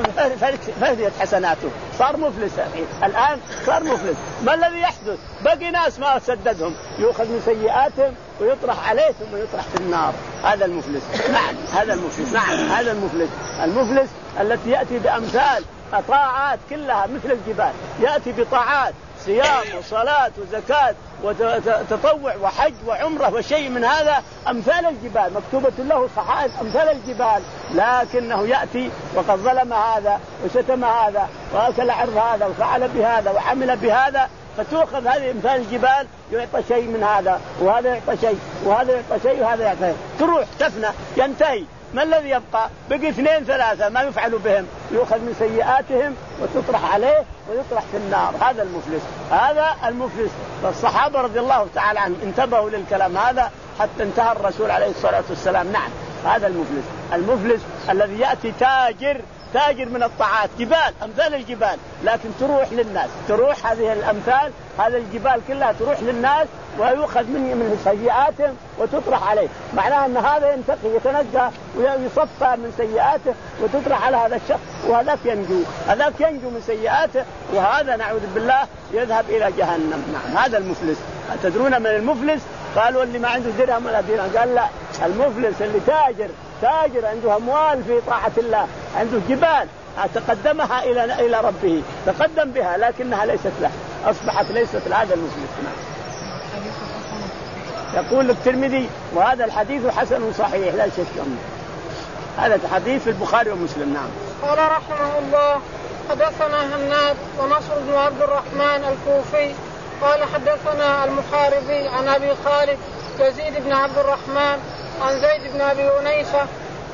فهديت حسناته، صار مفلس الآن، صار مفلس. ما الذي يحدث؟ بقي ناس ما سددهم، يؤخذ من سيئاتهم ويطرح عليه ثم يطرح في النار. هذا المفلس. نعم هذا المفلس. نعم هذا المفلس. المفلس التي يأتي بأمثال طاعات كلها مثل الجبال، يأتي بطاعات صيام وصلاة وزكاة وتطوع وحج وعمرة وشيء من هذا أمثال الجبال، مكتوبة له صحائف أمثال الجبال، لكنه يأتي وقد ظلم هذا وشتم هذا وأكل عرض هذا وفعل بهذا وعمل بهذا، فتأخذ هذه أمثال الجبال، يعطى شيء من هذا وهذا يعطى شيء وهذا يعطى شيء وهذا يعطى شيء، تروح تفنى ينتهي. ما الذي يبقى؟ بقي اثنين ثلاثة ما يفعل بهم، يؤخذ من سيئاتهم وتطرح عليه ويطرح في النار. هذا المفلس. هذا المفلس. فالصحابة رضي الله تعالى عنهم انتبهوا للكلام هذا حتى انتهى الرسول عليه الصلاة والسلام. نعم هذا المفلس. المفلس الذي يأتي تاجر تاجر من الطاعات، جبال أمثال الجبال، لكن تروح للناس، تروح هذه الأمثال هذه الجبال كلها تروح للناس ويؤخذ من من سيئاتهم وتطرح عليه، معناها أن هذا ينتقي يتنجى ويصفى من سيئاته وتطرح على هذا الشخص، وهذاك ينجو، هذاك ينجو من سيئاته، وهذا نعوذ بالله يذهب إلى جهنم. نعم هذا المفلس. تدرون من المفلس؟ قالوا اللي ما عنده درهم ولا دينار. قال لا، المفلس اللي تاجر تاجر عنده أموال في طاعة الله، عنده جبال تقدمها إلى إلى ربه، تقدم بها لكنها ليست له، أصبحت ليست لهذا المفلس. يقول الترمذي وهذا الحديث حسن صحيح لا شك فيه. هذا الحديث في البخاري ومسلم. نعم. قال رحمه الله حدثنا هناد ونصر بن عبد الرحمن الكوفي قال حدثنا المحاربي عن أبي خالد يزيد بن عبد الرحمن عن زيد بن أبي أنيسة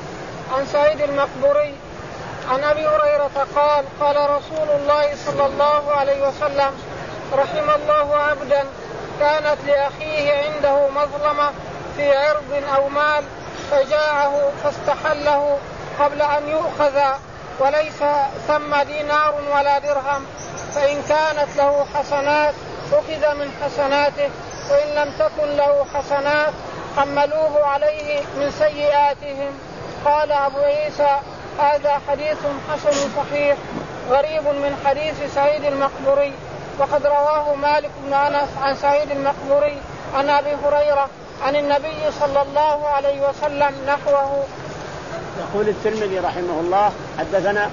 عن سعيد المقبري عن أبي هريرة قال قال رسول الله صلى الله عليه وسلم رحم الله عبدا كانت لأخيه عنده مظلمة في عرض أو مال فجاءه فاستحله قبل أن يؤخذ وليس ثم دينار ولا درهم، فإن كانت له حسنات أخذ من حسناته وإن لم تكن له حسنات حملوه عليه من سيئاتهم. قال أبو عيسى هذا حديث حسن صحيح غريب من حديث سعيد المقبري، وقد رواه مالك بن أنس عن سعيد المقبري عن أبي هريرة عن النبي صلى الله عليه وسلم نحوه. يقول الترمذي رحمه الله حدثنا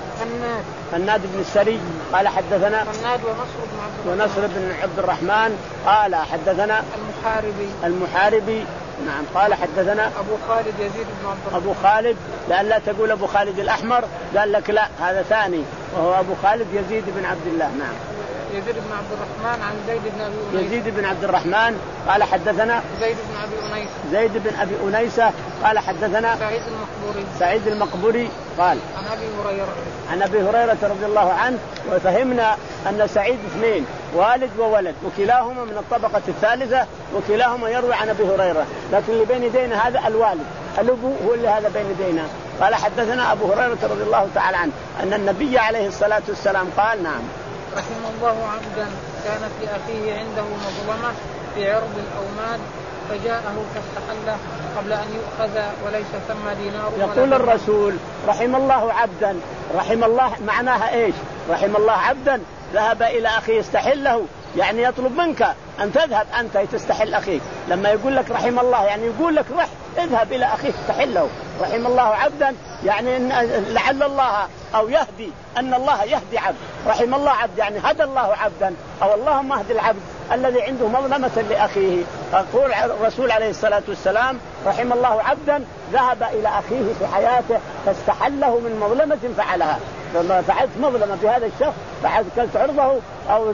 هناد بن السري قال حدثنا هناد ونصر بن عبد ونصر بن عبد الرحمن قال حدثنا المحاربي المحاربي نعم قال حدثنا أبو خالد يزيد بن عبد الرحمن. أبو خالد لأن لا تقول أبو خالد الأحمر، قال لك لا هذا ثاني وهو أبو خالد يزيد بن عبد الله. نعم. يزيد بن عبد الرحمن عن زيد بن أبي أنيسة. يزيد بن عبد الرحمن قال حدثنا زيد بن أبي أنيسة. زيد بن أبي أنيسة قال حدثنا سعيد المقبري. سعيد المقبري قال عن أبي هريرة عن أبي هريرة رضي الله عنه. وفهمنا أن سعيد اثنين والد وولد وكلاهما من الطبقة الثالثة وكلاهما يروي عن أبي هريرة، لكن اللي بين يدينا هذا الوالد، الأبو هو اللي هذا بين يدينا. قال حدثنا أبو هريرة رضي الله تعالى عنه أن النبي عليه الصلاة والسلام قال نعم رحم الله عبدا كانت لأخيه عنده مظلمة في عرض أو مال فجاءه فاستحله قبل أن يؤخذ وليس ثم دينار. يقول الرسول رحم الله عبدا، رحم الله معناها إيش؟ رحم الله عبدا ذهب إلى أخيه يستحله، يعني يطلب منك أن تذهب أنت تستحل أخيك. لما يقول لك رحم الله يعني يقول لك رح اذهب إلى أخيك استحله. رحم الله عبدا يعني إن لعل الله أو يهدي، أن الله يهدي عبد. رحم الله عبد يعني هدى الله عبدا، أو اللهم اهد العبد الذي عنده مظلمة لأخيه. يقول الرسول عليه الصلاة والسلام رحم الله عبدا ذهب إلى أخيه في حياته فاستحله من مظلمة فعلها. لما فعلت مظلمة في هذا الشخص، فعلت كلت عرضه أو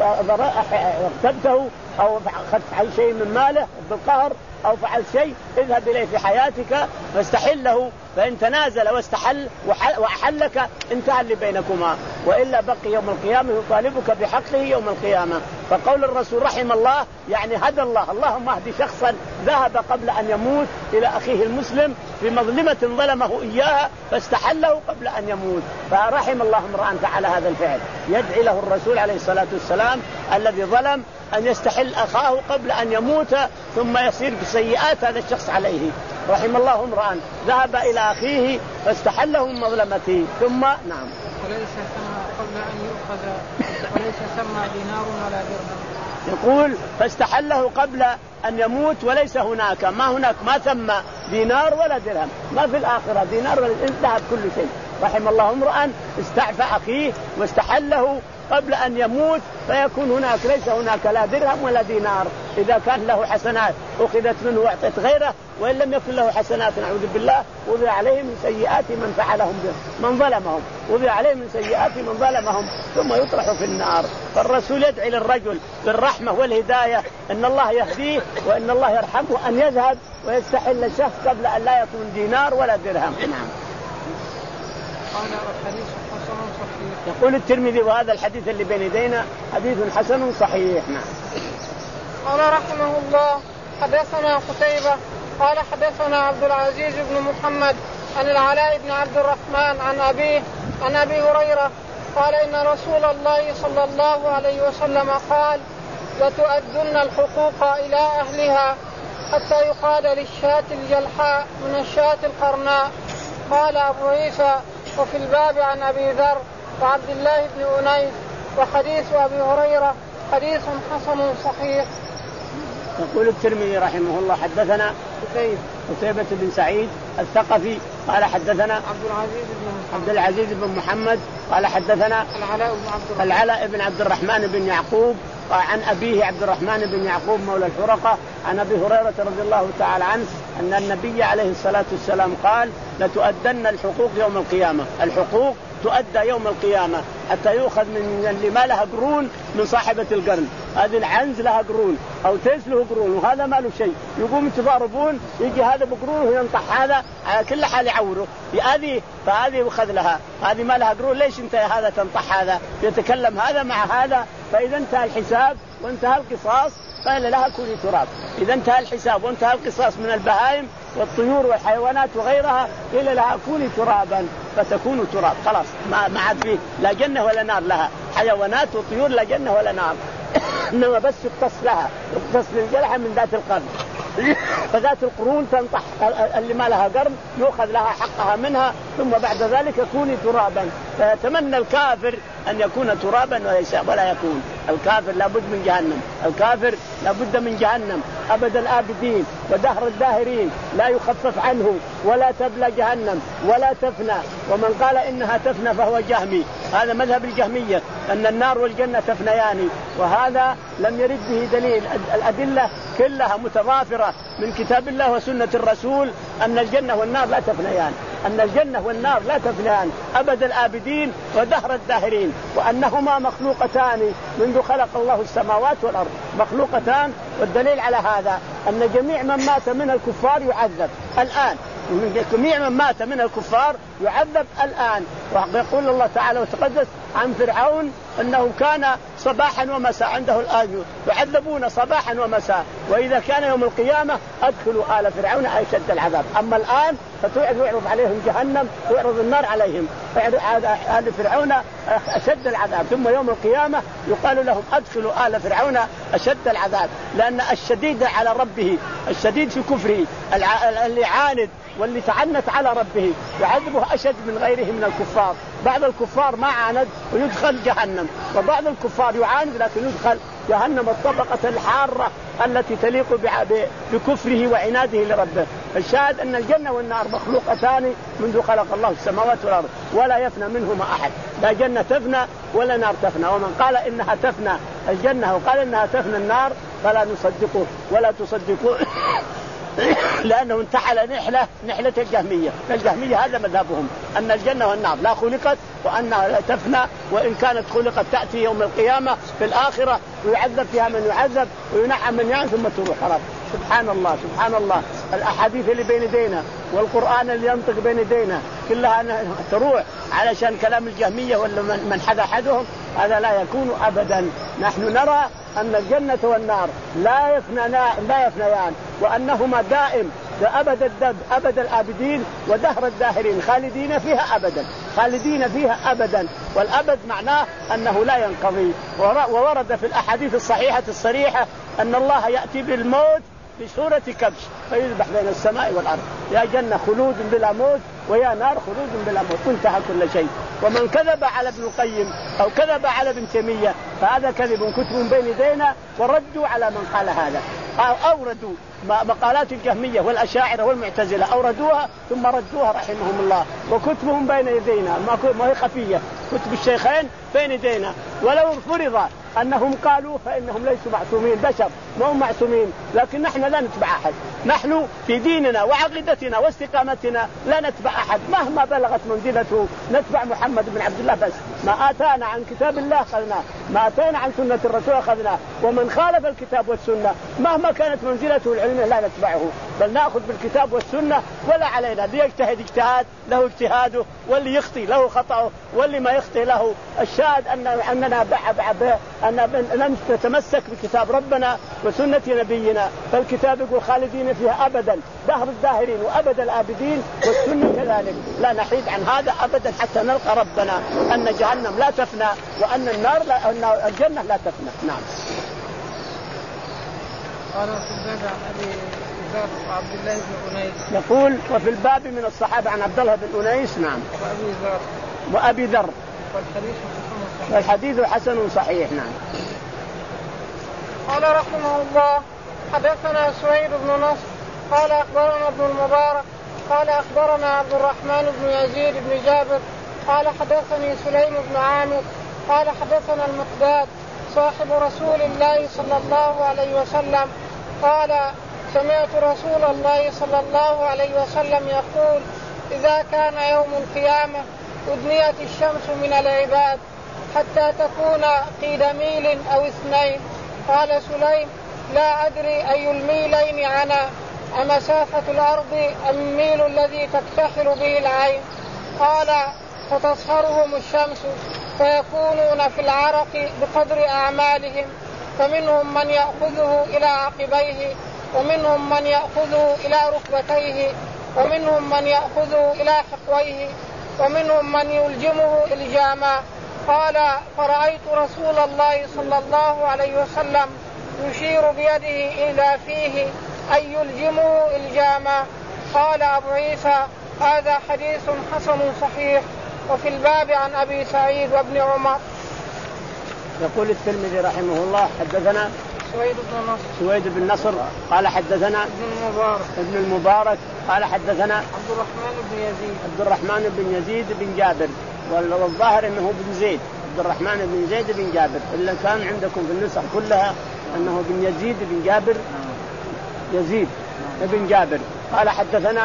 اغتبته أو أخذت شيء من ماله بالقهر أو فعلت شيء، اذهب إليه في حياتك فاستحله، فإن تنازل واستحل وأحلك انتهى اللي بينكما، وإلا بقي يوم القيامة يطالبك بحقه يوم القيامة. فقول الرسول رحم الله يعني هدى الله، اللهم اهدي شخصا ذهب قبل أن يموت إلى أخيه المسلم في مظلمة ظلمه إياها فاستحله قبل أن يموت، فرحم الله امرأ فعل هذا الفعل. يدعي له الرسول عليه الصلاة والسلام الذي ظلم أن يستحل أخاه قبل أن يموت ثم يصير بسيئات هذا الشخص عليه. رحم الله امرأ ذهب إلى أخيه فاستحله من مظلمته ثم نعم وليس ثم قبل أن يؤخذ وليس ثم دينار ولا درهم. يقول فاستحله قبل أن يموت وليس هناك ما هناك ما ثم دينار ولا درهم، ما في الآخرة دينار ولا انتهى كل شيء. رحم الله امرأ استعفى أخيه واستحله قبل أن يموت فيكون هناك ليس هناك لا درهم ولا دينار. إذا كان له حسنات أخذت منه وأعطت غيره، وإن لم يكن له حسنات نعوذ بالله وضع عليه من سيئات من فعلهم به من ظلمهم، وضع عليه من سيئات من ظلمهم ثم يطرح في النار. فالرسول يدعي للرجل بالرحمة والهداية أن الله يهديه وأن الله يرحمه أن يذهب ويستحل الشخص قبل أن لا يكون دينار ولا درهم. نعم. قال الحديث حسن صحيح. يقول الترمذي وهذا الحديث اللي بين يدينا حديث حسن صحيح. نعم. قال رحمه الله حدثنا قتيبة قال حدثنا عبد العزيز بن محمد عن العلاء بن عبد الرحمن عن أبيه عن أبي هريرة قال إن رسول الله صلى الله عليه وسلم قال لتؤدن الحقوق إلى أهلها حتى يقال للشاة الجلحاء من الشاة القرناء. قال أبو عيسى وفي الباب عن أبي ذر وعبد الله بن أنيس وحديث أبي هريرة حديث حسن صحيح. يقول الترمذي رحمه الله حدثنا قتيبة قتيبة بن سعيد الثقفي قال حدثنا عبد العزيز بن محمد عبد العزيز بن محمد قال حدثنا العلاء بن عبد الرحمن العلاء بن عبد الرحمن بن يعقوب عن أبيه عبد الرحمن بن يعقوب مولى الحرقة عن أبي هريرة رضي الله تعالى عنه أن النبي عليه الصلاة والسلام قال لتؤدن الحقوق يوم القيامة. الحقوق تؤدى يوم القيامة حتى يؤخذ من اللي ما لها قرون من صاحبة القرن. هذه العنز لها قرون أو تيس له قرون وهذا ما له شيء، يقوم يتضاربون يجي هذا بقرونه وينطح هذا على كل حال يعوره هذه، فهذه يؤخذ لها، هذه ما لها قرون ليش انت هذا تنطح هذا، يتكلم هذا مع هذا، فإذا انتهى الحساب وانتهى القصاص قال لها كوني تراب. إذا انتهى الحساب وانتهى القصاص من البهائم والطيور والحيوانات وغيرها قيل لها كوني ترابا فتكون تراب، خلاص ما ما عاد فيه لا جنة ولا نار لها، حيوانات وطيور لا جنة ولا نار إنما بس يقتص لها يقتص للجلحة من ذات القرن فذات القرون تنطح اللي ما لها قرن يؤخذ لها حقها منها ثم بعد ذلك كوني ترابا. فيتمنى الكافر أن يكون ترابا ولا يكون. الكافر لابد من جهنم، الكافر لابد من جهنم أبد الآبدين ودهر الداهرين لا يخفف عنه ولا تبلى جهنم ولا تفنى. ومن قال إنها تفنى فهو جهمي، هذا مذهب الجهمية أن النار والجنة تفنيان، وهذا لم يرد به دليل. الأدلة كلها متضافرة من كتاب الله وسنة الرسول أن الجنة والنار لا تفنيان، أن الجنة والنار لا تفنيان أبد الآبدين ودهر الداهرين، وأنهما مخلوقتان منذ خلق الله السماوات والأرض، مخلوقتان. والدليل على هذا أن جميع من مات من الكفار يعذب الآن، جميع من مات من الكفار يعذب الآن. ويقول الله تعالى وتقدس عن فرعون أنه كان صباحا ومساء عنده الآن يعذبون صباحا ومساء، وإذا كان يوم القيامة أدخلوا آل فرعون أشد العذاب. أما الآن فيعرض عليهم جهنم ويعرض النار عليهم، آل فرعون أشد العذاب، ثم يوم القيامة يقال لهم أدخلوا آل فرعون أشد العذاب، لأن الشديد على ربه الشديد في كفره اللي عاند واللي تعنت على ربه يعذبه أشد من غيره من الكفار. بعض الكفار ما عاند ويدخل جهنم، وبعض الكفار يعاند لكن يدخل جهنم الطبقة الحارة التي تليق بكفره وعناده لربه. الشاهد أن الجنة والنار مخلوقتان منذ خلق الله السماوات والأرض ولا يفنى منهما أحد، لا جنة تفنى ولا نار تفنى. ومن قال إنها تفنى الجنة وقال إنها تفنى النار فلا نصدقه ولا تصدقوه لأنه انتحل نحلة نحلة الجهمية. الجهمية هذا مذهبهم أن الجنة والنار لا خلقت وأنها لا تفنى، وإن كانت خلقت تأتي يوم القيامة في الآخرة ويعذب فيها من يعذب وينعم من ينعم ثم تروح حرام. سبحان الله سبحان الله. الأحاديث اللي بين يدينا والقرآن اللي ينطق بين يدينا كلها تروح علشان كلام الجهمية ولا من حد أحدهم، هذا لا يكون أبدا. نحن نرى أن الجنة والنار لا يفنيان لا يفنيان وأنهما دائم أبد الدب أبد الآبدين ودهر الداهرين، خالدين فيها أبدا خالدين فيها أبدا. والأبد معناه أنه لا ينقضي. وورد في الأحاديث الصحيحة الصريحة أن الله يأتي بالموت بصورة كبش فيذبح بين السماء والأرض. يا جنة خلود بلا موت ويا نار خلود بلا موت، انتهى كل شيء. ومن كذب على ابن القيم أو كذب على ابن تيمية فهذا كذب كتب بين يدينا، وردوا على من قال هذا. أوردوا مقالات الجهمية والأشاعرة والمعتزلة أوردوها ثم ردوها رحمهم الله، وكتبهم بين يدينا ما هي خفية، كتب الشيخين بين يدينا. ولو فرض أنهم قالوا فإنهم ليسوا معصومين، بشر ما هم معصومين، لكن نحن لا نتبع أحد. نحن في ديننا وعقيدتنا واستقامتنا لا نتبع أحد مهما بلغت منزلته، نتبع محمد بن عبد الله بس. ما آتانا عن كتاب الله أخذناه، ما آتانا عن سنة الرسول أخذناه، ومن خالف الكتاب والسنة مهما كانت منزلته العلمية لا نتبعه، بل نأخذ بالكتاب والسنة ولا علينا. ليجتهد اجتهاد له اجتهاده، واللي يخطي له خطأه، واللي ما يخطي له. الشاهد أن أننا أن لم نتمسك بكتاب ربنا وسنة نبينا، فالكتاب يقول خالدين فيها أبدا دهر الداهرين وأبد الآبدين، والسنة كذلك لا نحيد عن هذا أبدا حتى نلقى ربنا، أن جهنم لا تفنى وأن النار لا أن الجنة لا تفنى. نعم. قال في الباب عن أبي ذر وعبد الله بن أنيس، يقول وفي الباب من الصحابة عن عبد الله بن أنيس نعم وأبي ذر وأبي ذر والحديث حسن صحيح. والحديث حسن صحيح. نعم. قال رحمه الله حدثنا سويد بن نصر قال أخبرنا ابن المبارك قال أخبرنا عبد الرحمن بن يزيد بن جابر قال حدثني سليم بن عامر قال حدثنا المقداد صاحب رسول الله صلى الله عليه وسلم قال سمعت رسول الله صلى الله عليه وسلم يقول إذا كان يوم القيامة أدنيت الشمس من العباد حتى تكون قيد ميل أو اثنين. قال سليم لا أدري أي الميلين عنا أمسافة الأرض أم الميل الذي تكتحل به العين. قال فتصهرهم الشمس فيكونون في العرق بقدر أعمالهم فمنهم من يأخذه إلى عقبيه ومنهم من يأخذه إلى ركبتيه ومنهم من يأخذه إلى حقويه ومنهم من يلجمه إلجاما. قال فرأيت رسول الله صلى الله عليه وسلم يشير بيده إلى فيه أي يلجمه إلجاما. قال أبو عيسى هذا حديث حسن صحيح. وفي الباب عن أبي سعيد وابن عمر. يقول الترمذي رحمه الله حدثنا سويد بن نصر سويد بن نصر قال حدثنا ابن المبارك ابن المبارك قال حدثنا عبد الرحمن بن يزيد عبد الرحمن بن يزيد بن جابر والظاهر انه بن زيد عبد الرحمن بن زيد بن جابر الا كان عندكم في النسخ كلها انه بن يزيد بن جابر يزيد بن جابر. قال حدثنا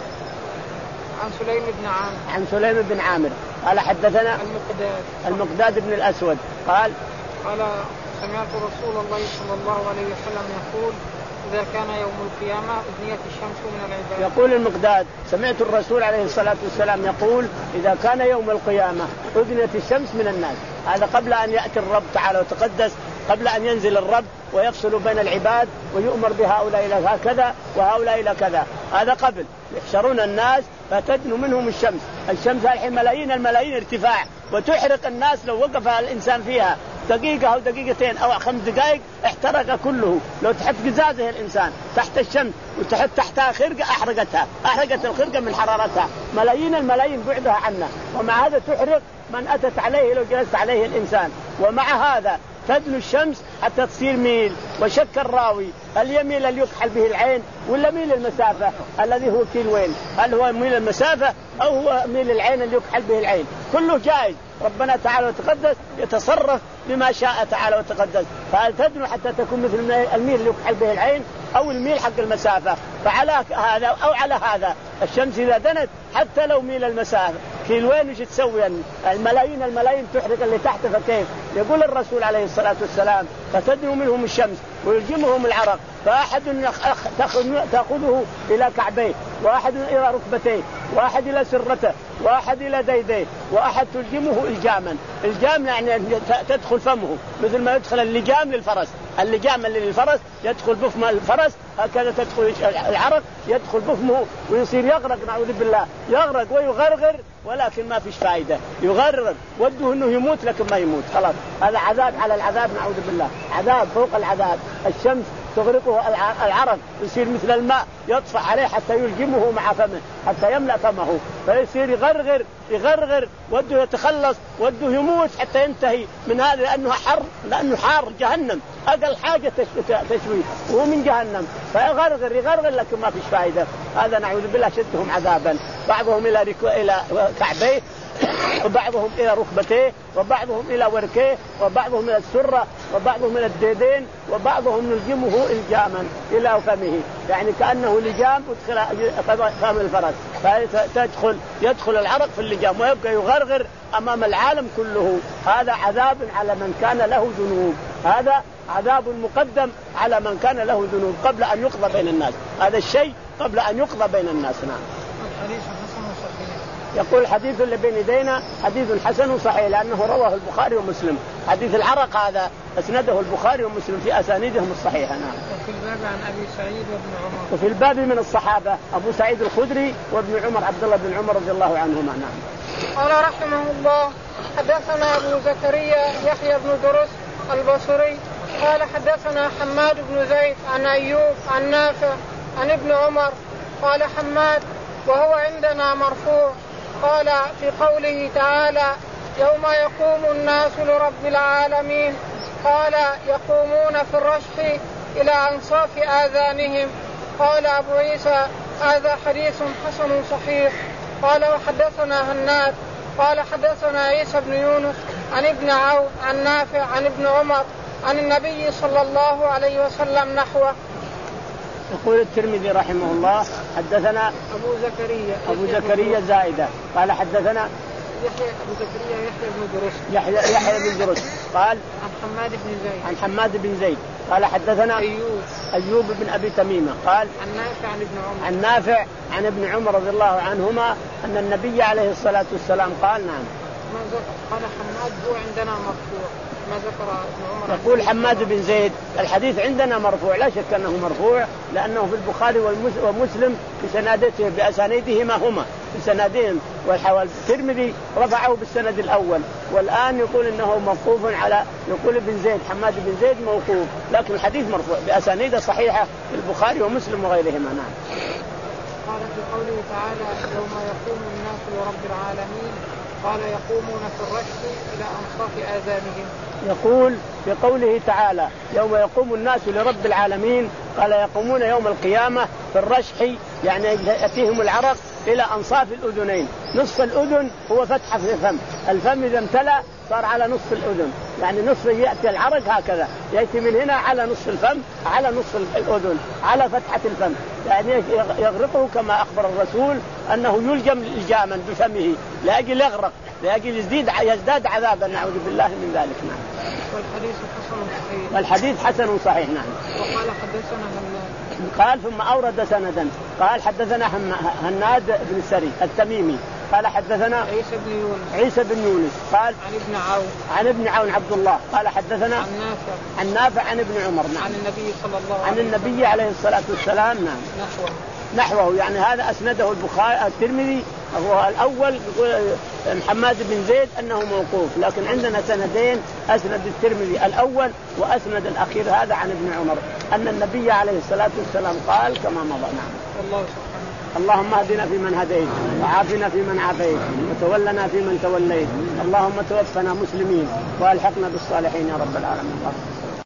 عن سليم بن عامر عن سليم بن عامر قال حدثنا المقداد المقداد بن الأسود قال قال سمعت رسول الله صلى الله عليه وسلم يقول إذا كان يوم القيامة أدنيت الشمس من العباد. يقول المقداد سمعت الرسول عليه الصلاة والسلام يقول إذا كان يوم القيامة أدنيت الشمس من الناس. هذا قبل أن يأتي الرب تعالى وتقدس قبل أن ينزل الرب ويفصل بين العباد ويؤمر بهؤلاء إلى هكذا وهؤلاء إلى كذا. هذا قبل يحشرون الناس فتدنو منهم الشمس. الشمس الحين ملايين الملايين ارتفاع وتحرق الناس لو وقف الإنسان فيها دقيقة أو دقيقتين أو خمس دقائق احترق كله. لو تحت قزازه الإنسان تحت الشمس وتحت تحتها خرقة أحرقتها أحرقت الخرقة من حرارتها. ملايين الملايين بعدها عنا ومع هذا تحرق من أتت عليه لو جلست عليه الإنسان. ومع هذا تدنو الشمس حتى تصير ميل. وشك الراوي هل يميل اللي يكحل به العين ولا ميل المسافة الذي هو كيلوين؟ هل هو ميل المسافة أو هو ميل العين اللي يكحل به العين؟ كله جائز. ربنا تعالى وتقدس يتصرف بما شاء تعالى وتقدس. فهل تدنو حتى تكون مثل الميل اللي يكحل به العين أو الميل حق المسافة؟ فعلى هذا أو على هذا الشمس إذا دنت حتى لو ميل المسافة كيلوين وش تسوي؟ الملايين الملايين تحرق اللي تحت. فكيف؟ يقول الرسول عليه الصلاة والسلام فتدنو منهم الشمس ويلجمهم العرق فأحد تأخذه إلى كعبيه وأحد إلى ركبتيه وأحد إلى سرته وأحد إلى ديديه وأحد تلجمه الجاما. الجام يعني تدخل فمه مثل ما يدخل اللجام للفرس. اللجام اللي للفرس يدخل بفم الفرس هكذا تدخل العرق يدخل بفمه ويصير يغرق نعوذ بالله يغرق ويغرغر ولكن ما فيش فائدة. يغرغر وده انه يموت لكن ما يموت خلاص. هذا عذاب على العذاب نعوذ بالله عذاب فوق العذاب. الشمس تغرقه العرق يصير مثل الماء يطفح عليه حتى يلجمه مع فمه حتى يملأ فمه فيصير يغرغر يغرغر وده يتخلص وده يموت حتى ينتهي من هذا لأنه حر لأنه حار جهنم أقل حاجة تشويه وهو من جهنم فيغرغر يغرغر لكن ما فيش فائدة. هذا نعوذ بالله شدهم عذابا. بعضهم إلى ركو... إلى كعبيه وبعضهم إلى ركبتيه وبعضهم إلى وركيه وبعضهم إلى السرة وبعضهم إلى الديدين وبعضهم نلجمه إلجاما إلى فمه يعني كأنه لجام ادخل فم الفرس فتدخل يدخل العرق في اللجام ويبقى يغرغر أمام العالم كله. هذا عذاب على من كان له ذنوب. هذا عذاب مقدم على من كان له ذنوب قبل أن يقضى بين الناس. هذا الشيء قبل أن يقضى بين الناس. نعم. يقول الحديث اللي بين يدينا حديث حسن صحيح لأنه رواه البخاري ومسلم. حديث العرق هذا أسنده البخاري ومسلم في أسانيدهم الصحيحة. نعم. وفي الباب عن أبي سعيد وابن عمر. وفي الباب من الصحابة أبو سعيد الخدري وابن عمر عبد الله بن عمر رضي الله عنهما. نعم. قال رحمه الله حدثنا أبو زكريا يحيى بن درس البصري قال حدثنا حماد بن زيد عن أيوب عن نافع عن ابن عمر قال حماد وهو عندنا مرفوع قال في قوله تعالى يوم يقوم الناس لرب العالمين قال يقومون في الرشح إلى أنصاف آذانهم. قال أبو عيسى هذا حديث حسن صحيح. قال وحدثنا هناد قال حدثنا عيسى بن يونس عن ابن عون عن نافع عن ابن عمر عن النبي صلى الله عليه وسلم نحوه. يقول الترمذي رحمه الله حدثنا أبو زكريا أبو زكريا زائدة قال حدثنا يحيى أبو زكريا يحيى بن درس يحيى يحيى بن درس قال عن حماد بن زيد عن حماد بن زيد قال حدثنا أيوب أيوب بن أبي تميمة قال عن نافع عن ابن عمر عن نافع عن ابن عمر رضي الله عنهما أن النبي عليه الصلاة والسلام قال نعم. ما ذكر قال حماد هو عندنا مرفوع ما ذكر ابن عمر. يقول حماد بن زيد الحديث عندنا مرفوع لا شك أنه مرفوع لأنه في البخاري ومسلم بسنادته بأسانيدهما هما بسنادهم والحوال. الترمذي رفعه بالسند الأول والآن يقول إنه موقوف على يقول ابن زيد حماد بن زيد موقوف لكن الحديث مرفوع بأسانيد صحيحة في البخاري ومسلم وغيرهما. نعم. قال في قوله تعالى يوم يقوم الناس لرب العالمين قال يقومون في الرشد إلى أنصاف آذانهم. يقول في قوله تعالى يوم يقوم الناس لرب العالمين قال يقومون يوم القيامة في الرشح يعني يأتيهم العرق إلى أنصاف الأذنين. نصف الأذن هو فتحة في الفم الفم إذا امتلأ صار على نصف الأذن يعني نصف يأتي العرق هكذا يأتي من هنا على نصف الفم على نصف الأذن على فتحة الفم يعني يغرقه كما أخبر الرسول أنه يلجم إلجاما بفمه لأجل يغرق لأجل يزداد يزداد عذابا نعوذ بالله من ذلك. نعم. والحديث حسن صحيح. والحديث حسن صحيح. نعم. وقال حدثنا هناد قال ثم أورد سندا قال حدثنا هناد بن السري التميمي قال حدثنا عيسى بن يونس عيسى بن يونس قال عن ابن عون عن ابن عون عبد الله قال حدثنا عن نافع عن نافع عن ابن عمر. نعم. عن النبي صلى الله عليه عن النبي عليه الصلاة والسلام. نعم. نحوه نحوه يعني هذا أسنده البخاري الترمذي هو الأول يقول محمد بن زيد أنه موقوف لكن عندنا سندين أسند الترمذي الأول وأسند الأخير هذا عن ابن عمر أن النبي عليه الصلاة والسلام قال كما مضى. نعم. الله سبحانه. اللهم اهدنا فيمن هديت وعافنا فيمن عافيت وتولنا فيمن توليت اللهم توفنا مسلمين والحقنا بالصالحين يا رب العالمين.